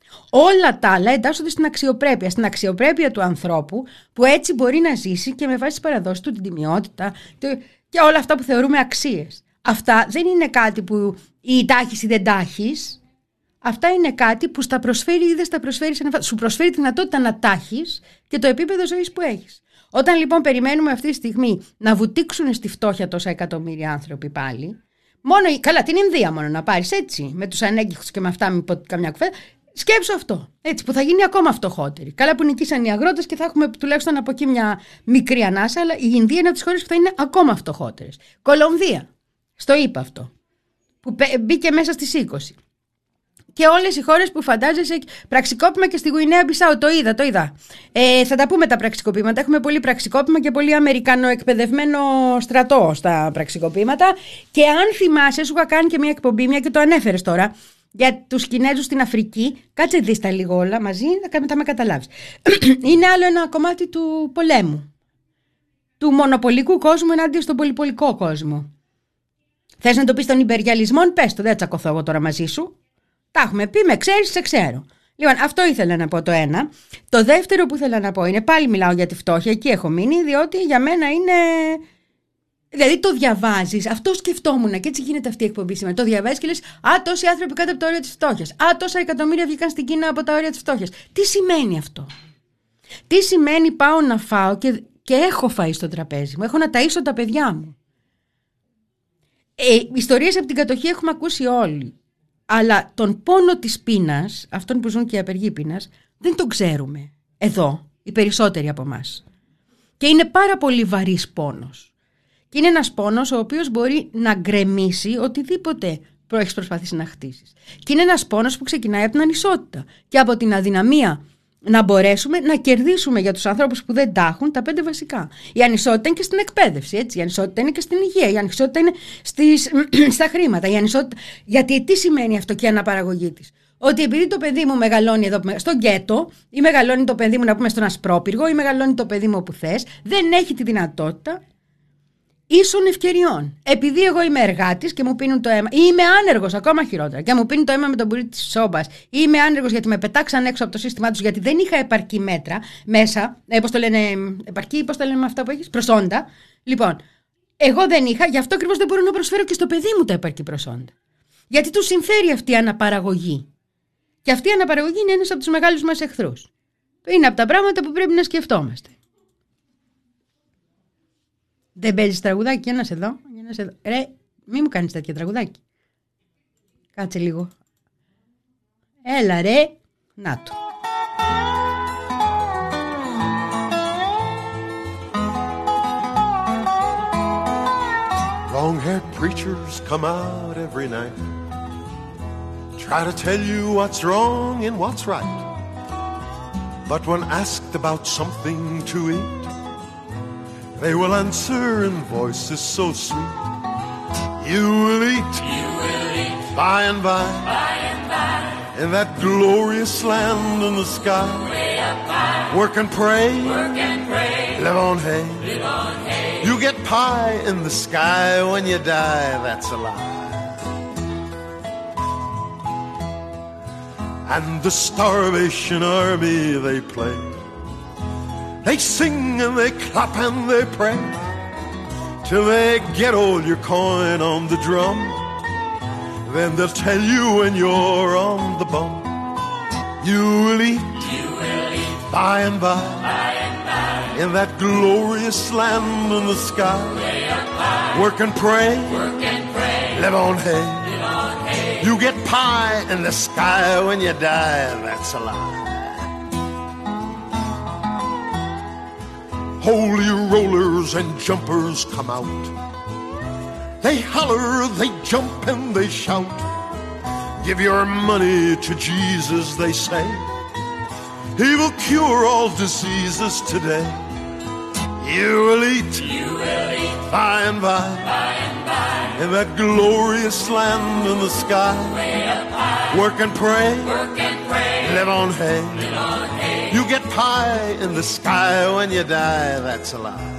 A: Όλα τα άλλα εντάσσονται στην αξιοπρέπεια, στην αξιοπρέπεια του ανθρώπου που έτσι μπορεί να ζήσει και με βάση τις παραδόσεις του, την τιμιότητα και όλα αυτά που θεωρούμε αξίες. Αυτά δεν είναι κάτι που ή τάχεις ή δεν τάχεις. Αυτά είναι κάτι που στα προσφέρει ή δεν στα προσφέρει. Σου προσφέρει τη δυνατότητα να τάχεις και το επίπεδο ζωής που έχεις. Όταν λοιπόν περιμένουμε αυτή τη στιγμή να βουτήξουν στη φτώχεια τόσα εκατομμύρια άνθρωποι πάλι, μόνο, καλά, την Ινδία μόνο να πάρεις έτσι, με τους ανέγκυχους και με αυτά, μην πω καμιά κουβέντα. Σκέψου αυτό. Έτσι, που θα γίνει ακόμα φτωχότερη. Καλά που νικήσαν οι αγρότες και θα έχουμε τουλάχιστον από εκεί μια μικρή ανάσα, αλλά η Ινδία είναι από τις χώρες που θα είναι ακόμα φτωχότερες. Κολομβία. Στο είπα αυτό. Που μπήκε μέσα στις είκοσι. Και όλες οι χώρες που φαντάζεσαι. Πραξικόπημα και στη Γουινέα Μπισάου. Το είδα, το είδα. Ε, θα τα πούμε τα πραξικοπήματα. Έχουμε πολύ πραξικόπημα και πολύ αμερικανοεκπαιδευμένο στρατό στα πραξικοπήματα. Και αν θυμάσαι, σου είχα κάνει και μια εκπομπή, μια και το ανέφερες τώρα. Για τους Κινέζους στην Αφρική, κάτσε δεις τα λίγο όλα μαζί, θα, θα με καταλάβεις. Είναι άλλο ένα κομμάτι του πολέμου. Του μονοπολικού κόσμου ενάντια στον πολυπολικό κόσμο. Θες να το πεις των υπεριαλισμών, πες το, δεν τσακωθώ εγώ τώρα μαζί σου. Τα έχουμε πει, με ξέρεις, σε ξέρω. Λοιπόν, αυτό ήθελα να πω το ένα. Το δεύτερο που ήθελα να πω είναι, πάλι μιλάω για τη φτώχεια, εκεί έχω μείνει, διότι για μένα είναι... Δηλαδή το διαβάζεις, αυτό σκεφτόμουν και έτσι γίνεται αυτή η εκπομπή σήμερα. Το διαβάζεις και λες, α, τόσοι άνθρωποι κάτω από τα όρια της φτώχειας. Α, τόσα εκατομμύρια βγήκαν στην Κίνα από τα όρια της φτώχειας. Τι σημαίνει αυτό? Τι σημαίνει πάω να φάω και, και έχω φαΐ στο τραπέζι μου, έχω να ταΐσω τα παιδιά μου. Ε, ιστορίες από την κατοχή έχουμε ακούσει όλοι. Αλλά τον πόνο της πείνας, αυτών που ζουν και οι απεργοί πείνας, δεν τον ξέρουμε. Εδώ, οι περισσότεροι από εμάς. Και είναι πάρα πολύ βαρύς πόνος. Και είναι ένας πόνος ο οποίος μπορεί να γκρεμίσει οτιδήποτε έχεις προσπαθήσει να χτίσεις. Και είναι ένας πόνος που ξεκινάει από την ανισότητα και από την αδυναμία να μπορέσουμε να κερδίσουμε για τους ανθρώπους που δεν τα έχουν τα πέντε βασικά. Η ανισότητα είναι και στην εκπαίδευση, έτσι. Η ανισότητα είναι και στην υγεία. Η ανισότητα είναι στις, στα χρήματα. Η ανισότητα... Γιατί τι σημαίνει αυτό και η αναπαραγωγή της? Ότι επειδή το παιδί μου μεγαλώνει εδώ στο γκέτο, ή μεγαλώνει το παιδί μου να πούμε στον Ασπρόπυργο, ή μεγαλώνει το παιδί μου όπου θες, δεν έχει τη δυνατότητα ίσων ευκαιριών. Επειδή εγώ είμαι εργάτης και μου πίνουν το αίμα, ή είμαι άνεργος, ακόμα χειρότερα, και μου πίνουν το αίμα με τον μπουρί της σόμπας, ή είμαι άνεργος γιατί με πετάξαν έξω από το σύστημά τους, γιατί δεν είχα επαρκή μέτρα μέσα, ε, πώς το λένε, επαρκή, πώς το λένε με αυτά που έχεις, προσόντα. Λοιπόν, εγώ δεν είχα, γι' αυτό ακριβώς δεν μπορώ να προσφέρω και στο παιδί μου τα επαρκή προσόντα. Γιατί του συμφέρει αυτή η αναπαραγωγή. Και αυτή η αναπαραγωγή είναι ένας από τους μεγάλους μας εχθρούς. Είναι από τα πράγματα που πρέπει να σκεφτόμαστε. Δεν παίζεις τραγουδάκι, για να σε δω, για να σε δω. Ρε, μη μου κάνεις τέτοια τραγουδάκι. Κάτσε λίγο. Έλα ρε, να το.
F: Long-haired preachers come out every night, try to tell you what's wrong and what's right. But when asked about something to eat, they will answer in voices so sweet. You will eat, you will eat by and by, by and by, in that glorious land in the sky. Way up high. Work and pray, work and pray, live on hay, live on hay. You get pie in the sky when you die, that's a lie. And the Starvation Army they play, they sing and they clap and they pray, till they get all your coin on the drum. Then they'll tell you when you're on the bum, you will eat, you will eat by and by, by and by, in that glorious land in the sky. Way up high. Work and pray, work and pray, live on hay, live on hay. You get pie in the sky when you die, that's a lie. Holy rollers and jumpers come out, they holler, they jump and they shout. Give your money to Jesus, they say, he will cure all diseases today. You will eat, you will eat by and by, by and by, in that glorious land in the sky. Way up high. Work and pray, work and pray, live on hay, live on hay. You get pie in the sky when you die, that's a lie.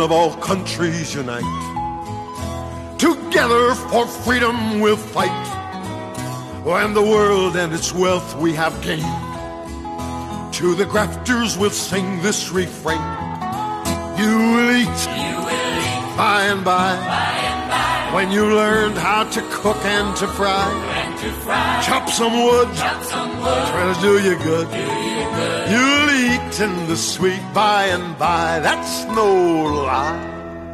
F: of all countries unite. Together for freedom we'll fight. When the world and its wealth we have gained, to the grafters we'll sing this refrain. You will eat, you will eat by and by, by and by, when you learned how to cook and to fry, and to fry. Chop some wood, chop some wood, try to do you good, do you good. You'll eat in the sweet by and by, that's no lie.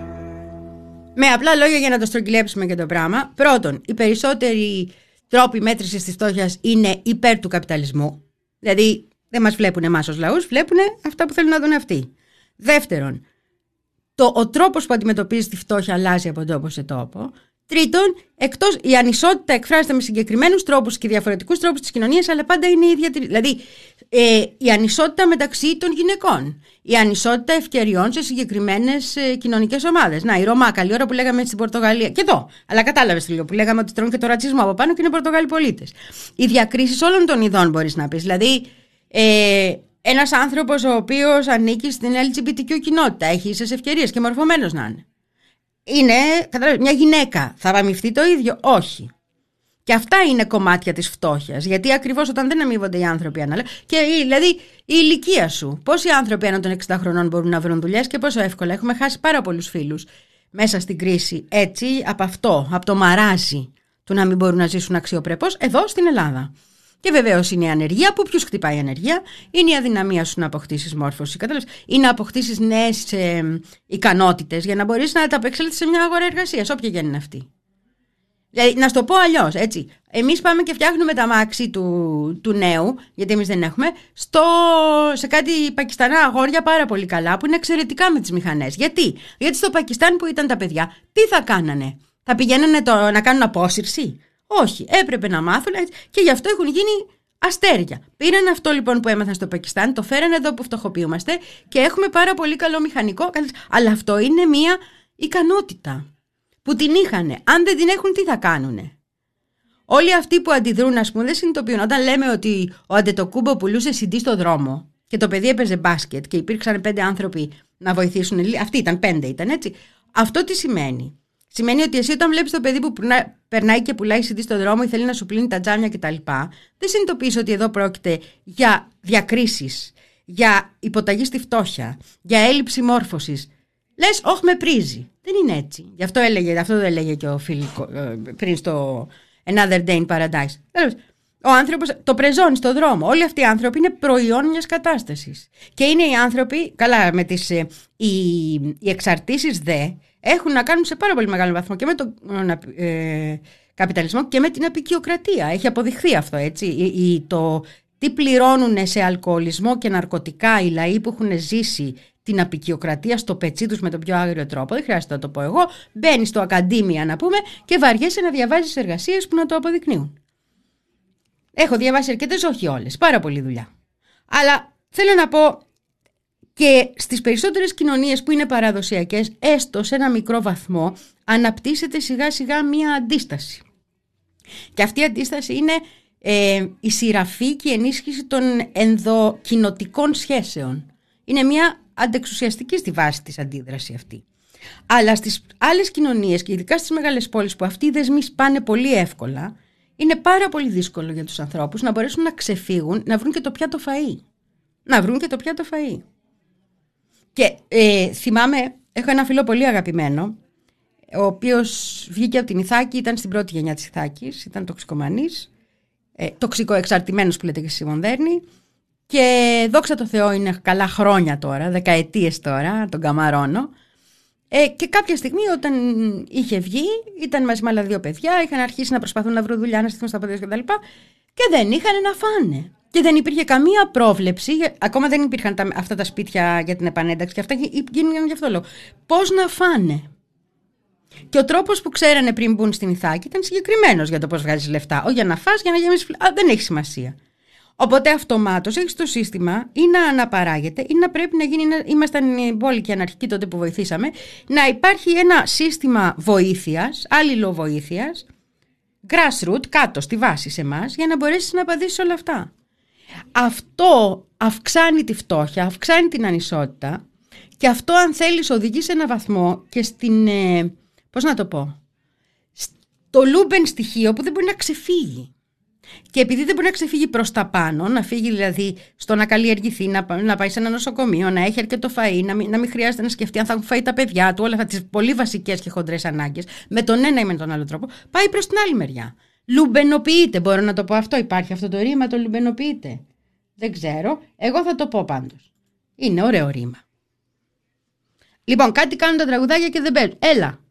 A: Με απλά λόγια για να το στρογγυλέψουμε και το πράγμα. Πρώτον, οι περισσότεροι τρόποι μέτρησης της φτώχειας είναι υπέρ του καπιταλισμού. Δηλαδή δεν μας βλέπουν εμάς ως λαούς, βλέπουν αυτά που θέλουν να δουν αυτοί. Δεύτερον, το, ο τρόπος που αντιμετωπίζεις τη φτώχεια αλλάζει από τόπο σε τόπο. Τρίτον, εκτός, η ανισότητα εκφράζεται με συγκεκριμένους τρόπους και διαφορετικούς τρόπους της κοινωνίας, αλλά πάντα είναι η ίδια. Δηλαδή, ε, η ανισότητα μεταξύ των γυναικών, η ανισότητα ευκαιριών σε συγκεκριμένες ε, κοινωνικές ομάδες. Να, η Ρωμά, καλή ώρα που λέγαμε στην Πορτογαλία, και εδώ, αλλά κατάλαβες λίγο που λέγαμε ότι τρώνε και το ρατσισμό από πάνω και είναι Πορτογάλοι πολίτες. Οι διακρίσεις όλων των ειδών μπορείς να πεις. Δηλαδή, ε, ένας άνθρωπος ο οποίος ανήκει στην ελ τζι μπι τι κιου κοινότητα, έχει ίσες ευκαιρίες και μορφωμένος να είναι. Είναι, καταλάβεις, μια γυναίκα. Θα αμοιβθεί το ίδιο? Όχι. Και αυτά είναι κομμάτια της φτώχειας. Γιατί ακριβώς όταν δεν αμοιβόνται οι άνθρωποι ανάλογα. Και δηλαδή η ηλικία σου. Πόσοι άνθρωποι άνω των εξήντα χρονών μπορούν να βρουν δουλειές και πόσο εύκολα. Έχουμε χάσει πάρα πολλούς φίλους μέσα στην κρίση. Έτσι, από αυτό, από το μαράζι του να μην μπορούν να ζήσουν αξιοπρεπώς εδώ στην Ελλάδα. Και βεβαίως είναι η ανεργία. Που ποιους χτυπάει η ανεργία? Είναι η αδυναμία σου να αποκτήσεις μόρφωση. Κατάλαβες? Ή να αποκτήσεις νέες ε, ικανότητες για να μπορείς να τα απεξέλθεις σε μια αγορά εργασίας, όποια και είναι αυτή. Δηλαδή, να σου το πω αλλιώς, έτσι. Εμείς πάμε και φτιάχνουμε τα μάξι του, του νέου, γιατί εμείς δεν έχουμε, στο, σε κάτι πακιστανά αγόρια πάρα πολύ καλά, που είναι εξαιρετικά με τις μηχανές. Γιατί? Γιατί στο Πακιστάν που ήταν τα παιδιά, τι θα κάνανε? Θα πηγαίνανε το, να κάνουν απόσυρση? Όχι, έπρεπε να μάθουν και γι' αυτό έχουν γίνει αστέρια. Πήραν αυτό λοιπόν που έμαθαν στο Πακιστάν, το φέρανε εδώ που φτωχοποιούμαστε και έχουμε πάρα πολύ καλό μηχανικό, αλλά αυτό είναι μια ικανότητα που την είχανε. Αν δεν την έχουν, τι θα κάνουνε? Όλοι αυτοί που αντιδρούν, ας πούμε, δεν συνειδητοποιούν. Όταν λέμε ότι ο Αντετοκούμπο πουλούσε σι ντι στο δρόμο και το παιδί έπαιζε μπάσκετ και υπήρξαν πέντε άνθρωποι να βοηθήσουν, αυτοί ήταν πέντε, ήταν έτσι. Αυτό τι σημαίνει? Σημαίνει ότι εσύ όταν βλέπεις το παιδί που περνάει και πουλάει σι ντι στο δρόμο ή θέλει να σου πλύνει τα τζάμια κτλ., δεν συνειδητοποιείς ότι εδώ πρόκειται για διακρίσεις, για υποταγή στη φτώχεια, για έλλειψη μόρφωσης. Λες, όχι με πρίζει. Δεν είναι έτσι. Γι' αυτό, έλεγε, αυτό το έλεγε και ο Φιλ πριν στο Another Day in Paradise. Ο άνθρωπος το πρεζώνει στο δρόμο. Όλοι αυτοί οι άνθρωποι είναι προϊόν μιας κατάστασης. Και είναι οι άνθρωποι, καλά, με τις οι, οι εξαρτήσεις δε, έχουν να κάνουν σε πάρα πολύ μεγάλο βαθμό και με τον ε, καπιταλισμό και με την αποικιοκρατία. Έχει αποδειχθεί αυτό, έτσι. Η, η, το τι πληρώνουν σε αλκοολισμό και ναρκωτικά οι λαοί που έχουν ζήσει την αποικιοκρατία στο πετσί τους με τον πιο άγριο τρόπο. Δεν χρειάζεται να το πω εγώ. Μπαίνεις στο ακαδήμια, να πούμε, και βαριέσαι να διαβάζεις εργασίες που να το αποδεικνύουν. Έχω διαβάσει αρκετές, όχι όλες. Πάρα πολλή δουλειά. Αλλά θέλω να πω, και στις περισσότερες κοινωνίες που είναι παραδοσιακές, έστω σε ένα μικρό βαθμό, αναπτύσσεται σιγά σιγά μία αντίσταση. Και αυτή η αντίσταση είναι ε, η σειραφή και η ενίσχυση των ενδοκοινοτικών σχέσεων. Είναι μια αντεξουσιαστική στη βάση της αντίδραση αυτή. Αλλά στις άλλες κοινωνίες και ειδικά στις μεγάλες πόλεις που αυτοί οι δεσμοί πάνε πολύ εύκολα, είναι πάρα πολύ δύσκολο για τους ανθρώπους να μπορέσουν να ξεφύγουν, να βρουν και το πιάτο φαΐ. Να βρουν και το πιάτο φαΐ. Και ε, θυμάμαι, έχω ένα φίλο πολύ αγαπημένο, ο οποίος βγήκε από την Ιθάκη, ήταν στην πρώτη γενιά της Ιθάκης, ήταν τοξικομανής, ε, τοξικοεξαρτημένος που λέτε και στη Μοντέρνη, και δόξα τω Θεώ είναι καλά χρόνια τώρα, δεκαετίες τώρα, τον καμαρώνω. Ε, και κάποια στιγμή όταν είχε βγει, ήταν μαζί με άλλα δύο παιδιά, είχαν αρχίσει να προσπαθούν να βρουν δουλειά, να στηθούν στα πόδια κτλ. Και, και δεν είχαν να φάνε. Και δεν υπήρχε καμία πρόβλεψη, ακόμα δεν υπήρχαν τα, αυτά τα σπίτια για την επανένταξη, και αυτά γίνηκαν γι' αυτό λόγο. Πώς να φάνε. Και ο τρόπος που ξέρανε πριν μπουν στην Ιθάκη ήταν συγκεκριμένος για το πώς βγάζεις λεφτά. Όχι για να φας, για να γεμίσεις. Α, δεν έχει σημασία. Οπότε αυτομάτως έχεις το σύστημα ή να αναπαράγεται ή να πρέπει να γίνει. Ήμασταν πόλη και αναρχικοί τότε που βοηθήσαμε. Να υπάρχει ένα σύστημα βοήθειας, αλληλοβοήθειας, grassroot, κάτω στη βάση σε εμάς, για να μπορέσεις να απαντήσεις όλα αυτά. Αυτό αυξάνει τη φτώχεια, αυξάνει την ανισότητα Και αυτό, αν θέλεις, οδηγεί σε ένα βαθμό και στην, ε, πώς να το πω, στο λούμπεν στοιχείο που δεν μπορεί να ξεφύγει. Και επειδή δεν μπορεί να ξεφύγει προς τα πάνω, να φύγει δηλαδή στο να καλλιεργηθεί, να, να πάει σε ένα νοσοκομείο, να έχει αρκετό φαΐ, να μην, να μην χρειάζεται να σκεφτεί αν θα φάει τα παιδιά του, όλα αυτά τις πολύ βασικές και χοντρές ανάγκες, με τον ένα ή με τον άλλο τρόπο, πάει προς την άλλη μεριά. Λουμπενοποιείται, μπορώ να το πω αυτό, υπάρχει αυτό το ρήμα, το λουμπενοποιείται. Δεν ξέρω, εγώ θα το πω πάντως. Είναι ωραίο ρήμα. Λοιπόν, κάτι κάνουν τα τραγουδάκια και δεν παίζουν. Έλα.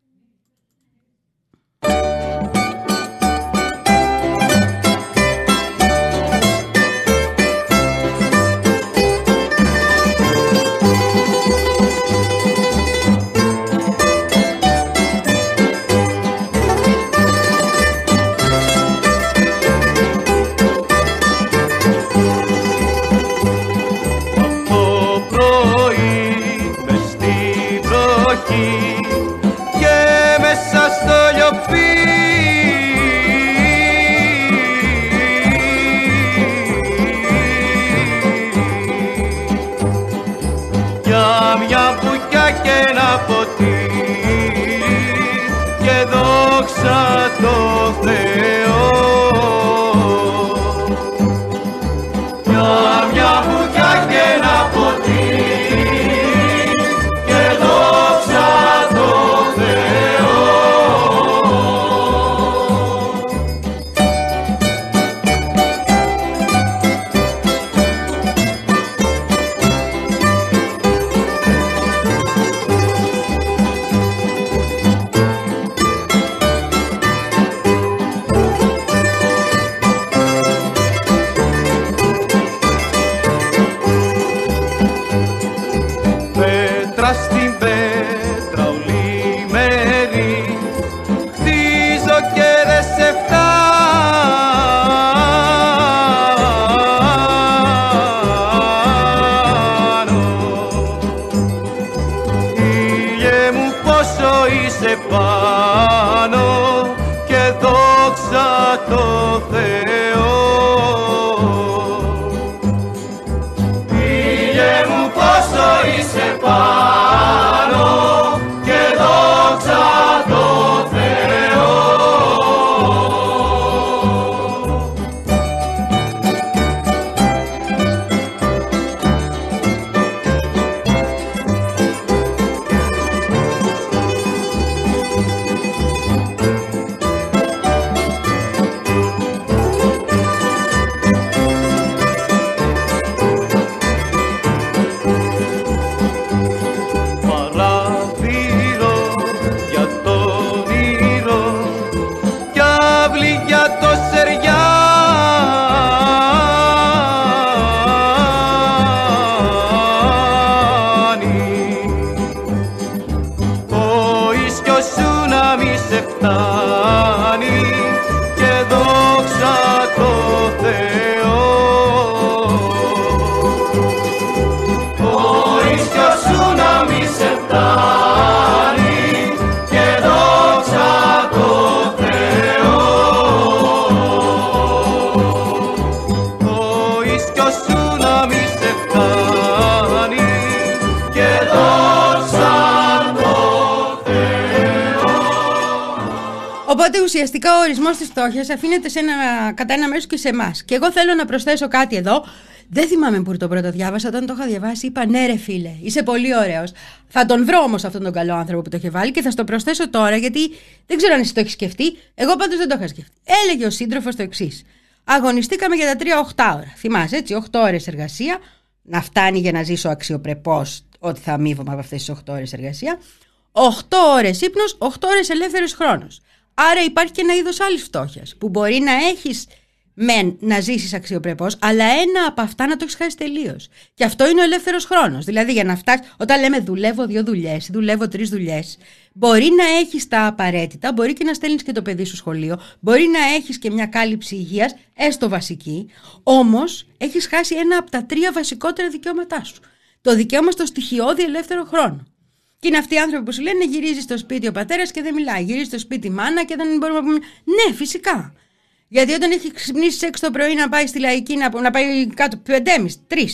A: Οπότε ουσιαστικά ο ορισμός της φτώχειας αφήνεται σε ένα, κατά ένα μέρος και σε εμάς. Και εγώ θέλω να προσθέσω κάτι εδώ. Δεν θυμάμαι που το πρώτο διάβασα. Όταν το είχα διαβάσει, είπα ναι, ρε φίλε, είσαι πολύ ωραίος. Θα τον βρω όμως αυτόν τον καλό άνθρωπο που το είχε βάλει και θα στο προσθέσω τώρα, γιατί δεν ξέρω αν εσύ το έχεις σκεφτεί. Εγώ πάντως δεν το είχα σκεφτεί. Έλεγε ο σύντροφος το εξής. Αγωνιστήκαμε για τα τρία οχτάωρα. Θυμάσαι, έτσι, οκτώ ώρες εργασία. Να φτάνει για να ζήσω αξιοπρεπώς, ότι θα αμείβομαι από αυτές τις οκτώ ώρες εργασία. οκτώ ώρες ύπνος, οκτώ ώρες ελεύθερος χρόνος. Άρα υπάρχει και ένα είδος άλλης φτώχειας, που μπορεί να έχεις μεν να ζήσεις αξιοπρεπώς, αλλά ένα από αυτά να το έχεις χάσει τελείως. Και αυτό είναι ο ελεύθερος χρόνος. Δηλαδή, για να φτάσεις, όταν λέμε δουλεύω δύο δουλειές, δουλεύω τρεις δουλειές, μπορεί να έχεις τα απαραίτητα, μπορεί και να στέλνεις και το παιδί σου σχολείο, μπορεί να έχεις και μια κάλυψη υγείας, έστω βασική, όμως έχεις χάσει ένα από τα τρία βασικότερα δικαιώματά σου. Το δικαίωμα στο στοιχειώδη ελεύθερο χρόνο. Και είναι αυτοί οι άνθρωποι που σου λένε γυρίζει στο σπίτι ο πατέρας και δεν μιλάει, γυρίζει στο σπίτι η μάνα και δεν μπορούμε να πούμε. Ναι, φυσικά. Γιατί όταν έχει ξυπνήσει έξι το πρωί να πάει στη λαϊκή, να, να πάει κάτω, πεντέμιση, τρεις,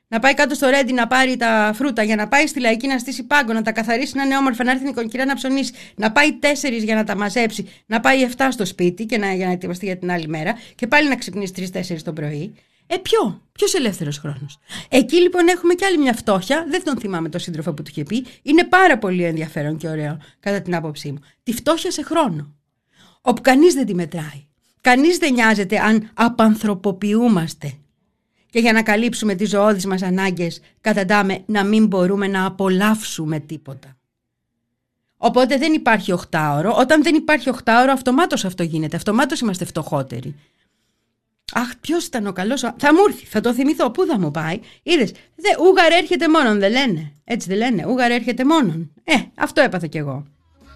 A: να πάει κάτω στο Ρέντι να πάρει τα φρούτα, για να πάει στη Λαϊκή να στήσει πάγκο, να τα καθαρίσει, να είναι όμορφα, να έρθει η νοικοκυρά να ψωνίσει, να πάει τέσσερις για να τα μαζέψει, να πάει εφτά στο σπίτι και να, για να ετοιμαστεί για την άλλη μέρα και πάλι να ξυπνήσει τρεις τέσσερις το πρωί. Ε, ποιο, ποιος ελεύθερος χρόνος. Εκεί λοιπόν έχουμε κι άλλη μια φτώχεια, δεν τον θυμάμαι τον σύντροφο που του είχε πει, είναι πάρα πολύ ενδιαφέρον και ωραίο κατά την άποψή μου. Τη φτώχεια σε χρόνο, όπου κανείς δεν τη μετράει. Κανείς δεν νοιάζεται αν απανθρωποποιούμαστε και για να καλύψουμε τις ζωώδεις μας ανάγκες καταντάμε να μην μπορούμε να απολαύσουμε τίποτα. Οπότε δεν υπάρχει οχτάωρο. Όταν δεν υπάρχει οχτάωρο, αυτομάτως αυτό γίνεται. Αυτομάτως είμαστε φτωχότεροι. Αχ, ποιος ήταν ο καλός. Θα μου έρθει, θα το θυμηθώ. Πού θα μου πάει. Είδες, δε, Ούγαρ έρχεται μόνον, δεν λένε. Έτσι δεν λένε. Ούγαρ έρχεται μόνον. Ε, αυτό έπαθα κι εγώ.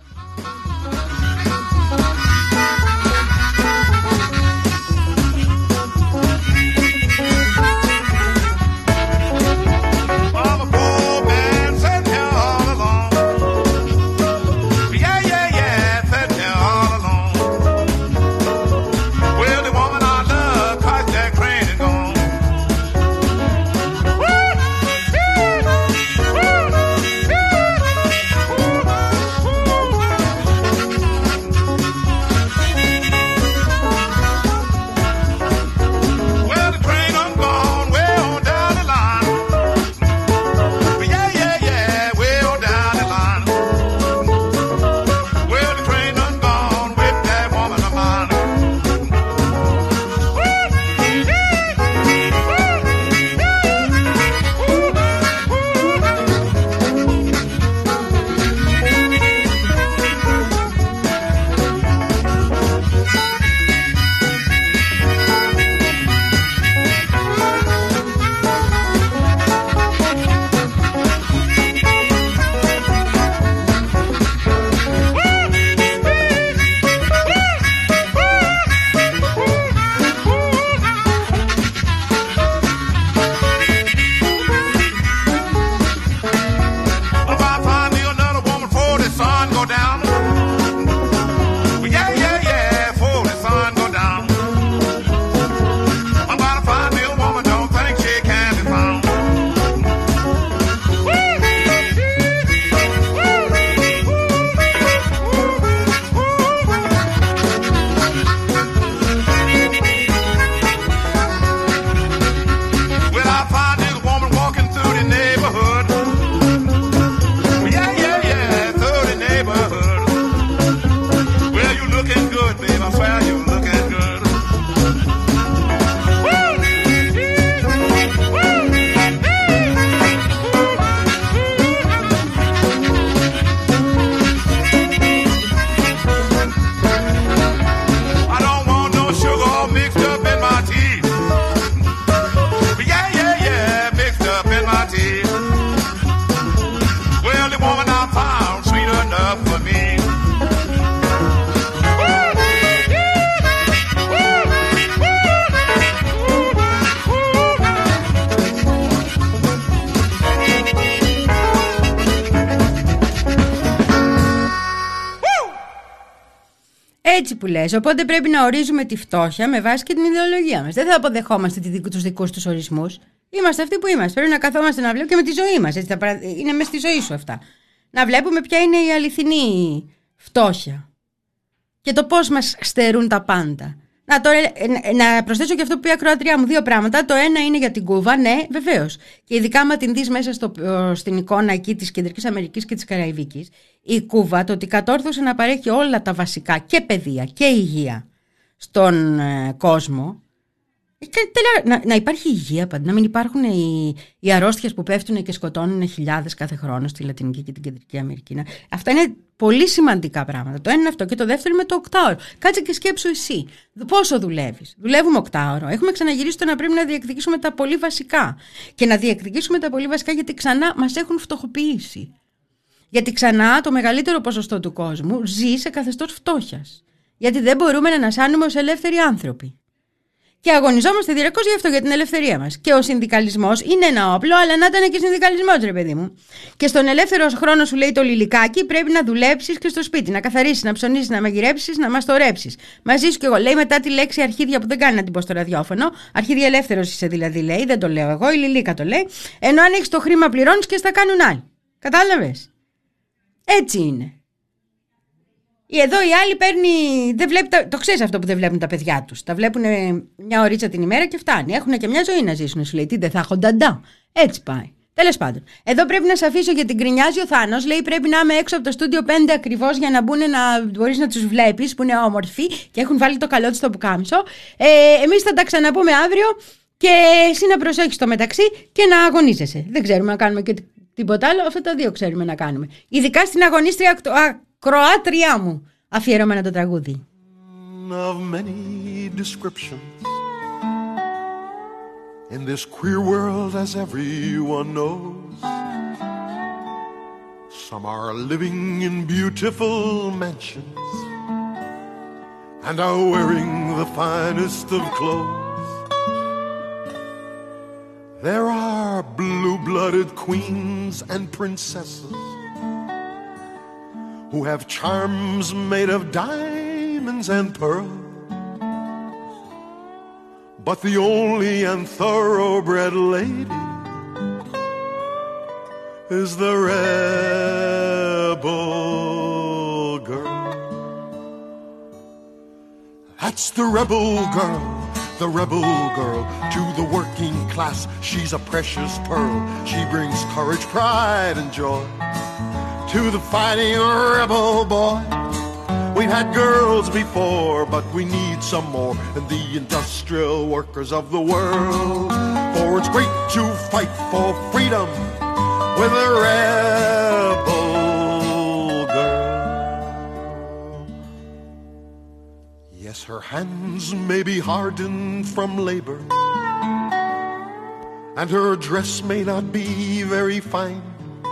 A: Έτσι που λες. Οπότε πρέπει να ορίζουμε τη φτώχεια με βάση και την ιδεολογία μας. Δεν θα αποδεχόμαστε τους δικούς τους ορισμούς. Είμαστε αυτοί που είμαστε. Πρέπει να καθόμαστε να βλέπουμε και με τη ζωή μας. Έτσι, παρα... Είναι μες στη ζωή σου αυτά. Να βλέπουμε ποια είναι η αληθινή φτώχεια και το πώς μας στερούν τα πάντα. Να, τώρα, να προσθέσω και αυτό που πει η ακροατριά μου, δύο πράγματα. Το ένα είναι για την Κούβα, ναι, βεβαίως. Και ειδικά άμα την δεις μέσα στο, στην εικόνα εκεί της Κεντρικής Αμερικής και της Καραϊβικής, η Κούβα, το ότι κατόρθωσε να παρέχει όλα τα βασικά και παιδεία και υγεία στον ε, κόσμο. Να, να υπάρχει υγεία πάντα, να μην υπάρχουν οι, οι αρρώστιες που πέφτουν και σκοτώνουν χιλιάδες κάθε χρόνο στη Λατινική και την Κεντρική Αμερική. Αυτά είναι πολύ σημαντικά πράγματα. Το ένα είναι αυτό. Και το δεύτερο είναι με το οκτάωρο. Κάτσε και σκέψου εσύ. Πόσο δουλεύεις? Δουλεύουμε οκτάωρο. Έχουμε ξαναγυρίσει το να πρέπει να διεκδικήσουμε τα πολύ βασικά. Και να διεκδικήσουμε τα πολύ βασικά γιατί ξανά μας έχουν φτωχοποιήσει. Γιατί ξανά το μεγαλύτερο ποσοστό του κόσμου ζει σε καθεστώς φτώχειας. Γιατί δεν μπορούμε να ανασάνουμε ως ελεύθεροι άνθρωποι. Και αγωνιζόμαστε διαρκώς γι' αυτό, για την ελευθερία μας. Και ο συνδικαλισμός είναι ένα όπλο, αλλά να ήταν και συνδικαλισμός, ρε παιδί μου. Και στον ελεύθερο χρόνο, σου λέει το Λιλικάκι, πρέπει να δουλέψεις και στο σπίτι. Να καθαρίσεις, να ψωνίσεις, να μαγειρέψεις, να μαστορέψεις. Μαζί σου κι εγώ. Λέει μετά τη λέξη αρχίδια που δεν κάνει να την πω στο ραδιόφωνο. Αρχίδια ελεύθερος είσαι δηλαδή, λέει. Δεν το λέω εγώ, η Λιλίκα το λέει. Ενώ αν έχεις το χρήμα, πληρώνεις και στα κάνουν άλλοι. Κατάλαβες. Έτσι είναι. Εδώ οι άλλοι παίρνει, δεν βλέπει, το ξέρεις αυτό που δεν βλέπουν τα παιδιά τους. Τα βλέπουν μια ωρίτσα την ημέρα και φτάνει. Έχουν και μια ζωή να ζήσουν. Σου λέει τι δεν θα έχω νταντά. Έτσι πάει. Τέλος πάντων. Εδώ πρέπει να σε αφήσω γιατί γκρινιάζει ο Θάνος. Λέει πρέπει να είμαι έξω από το στούντιο πέντε ακριβώς για να μπουν να μπορείς να τους βλέπεις που είναι όμορφοι και έχουν βάλει το καλό τους στο πουκάμισο. Ε, εμείς θα τα ξαναπούμε αύριο και εσύ να προσέχεις το μεταξύ και να αγωνίζεσαι. Δεν ξέρουμε να κάνουμε και τίποτα άλλο. Αυτά τα δύο ξέρουμε να κάνουμε. Ειδικά στην αγωνίστρια Κροάτριά μου αφιερωμένα το τραγούδι.
F: Of many descriptions in this queer world, as everyone knows, some are living in beautiful mansions and are wearing the finest of clothes. There are blue-blooded queens and princesses who have charms made of diamonds and pearls. But the only and thoroughbred lady is the rebel girl. That's the rebel girl, the rebel girl. To the working class, she's a precious pearl. She brings courage, pride, and joy to the fighting rebel boy. We've had girls before, but we need some more in the industrial workers of the world. For it's great to fight for freedom with a rebel girl. Yes, her hands may be hardened from labor, and her dress may not be very fine,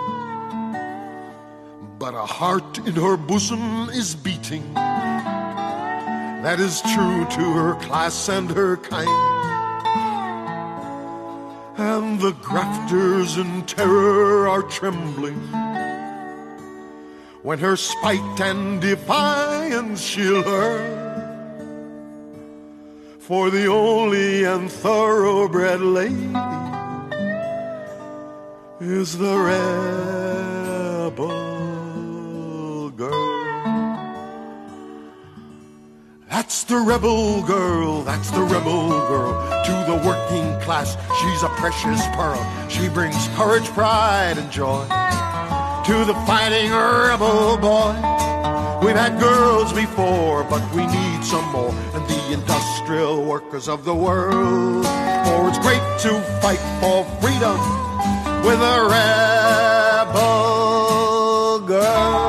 F: but a heart in her bosom is beating that is true to her class and her kind. And the grafters in terror are trembling when her spite and defiance she'll hurl. For the only and thoroughbred lady is the rebel girl. That's the rebel girl, that's the rebel girl. To the working class, she's a precious pearl. She brings courage, pride, and joy to the fighting rebel boy. We've had girls before, but we need some more in the industrial workers of the world. For it's great to fight for freedom with a rebel girl.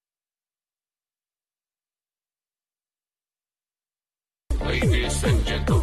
G: Ladies and gentlemen.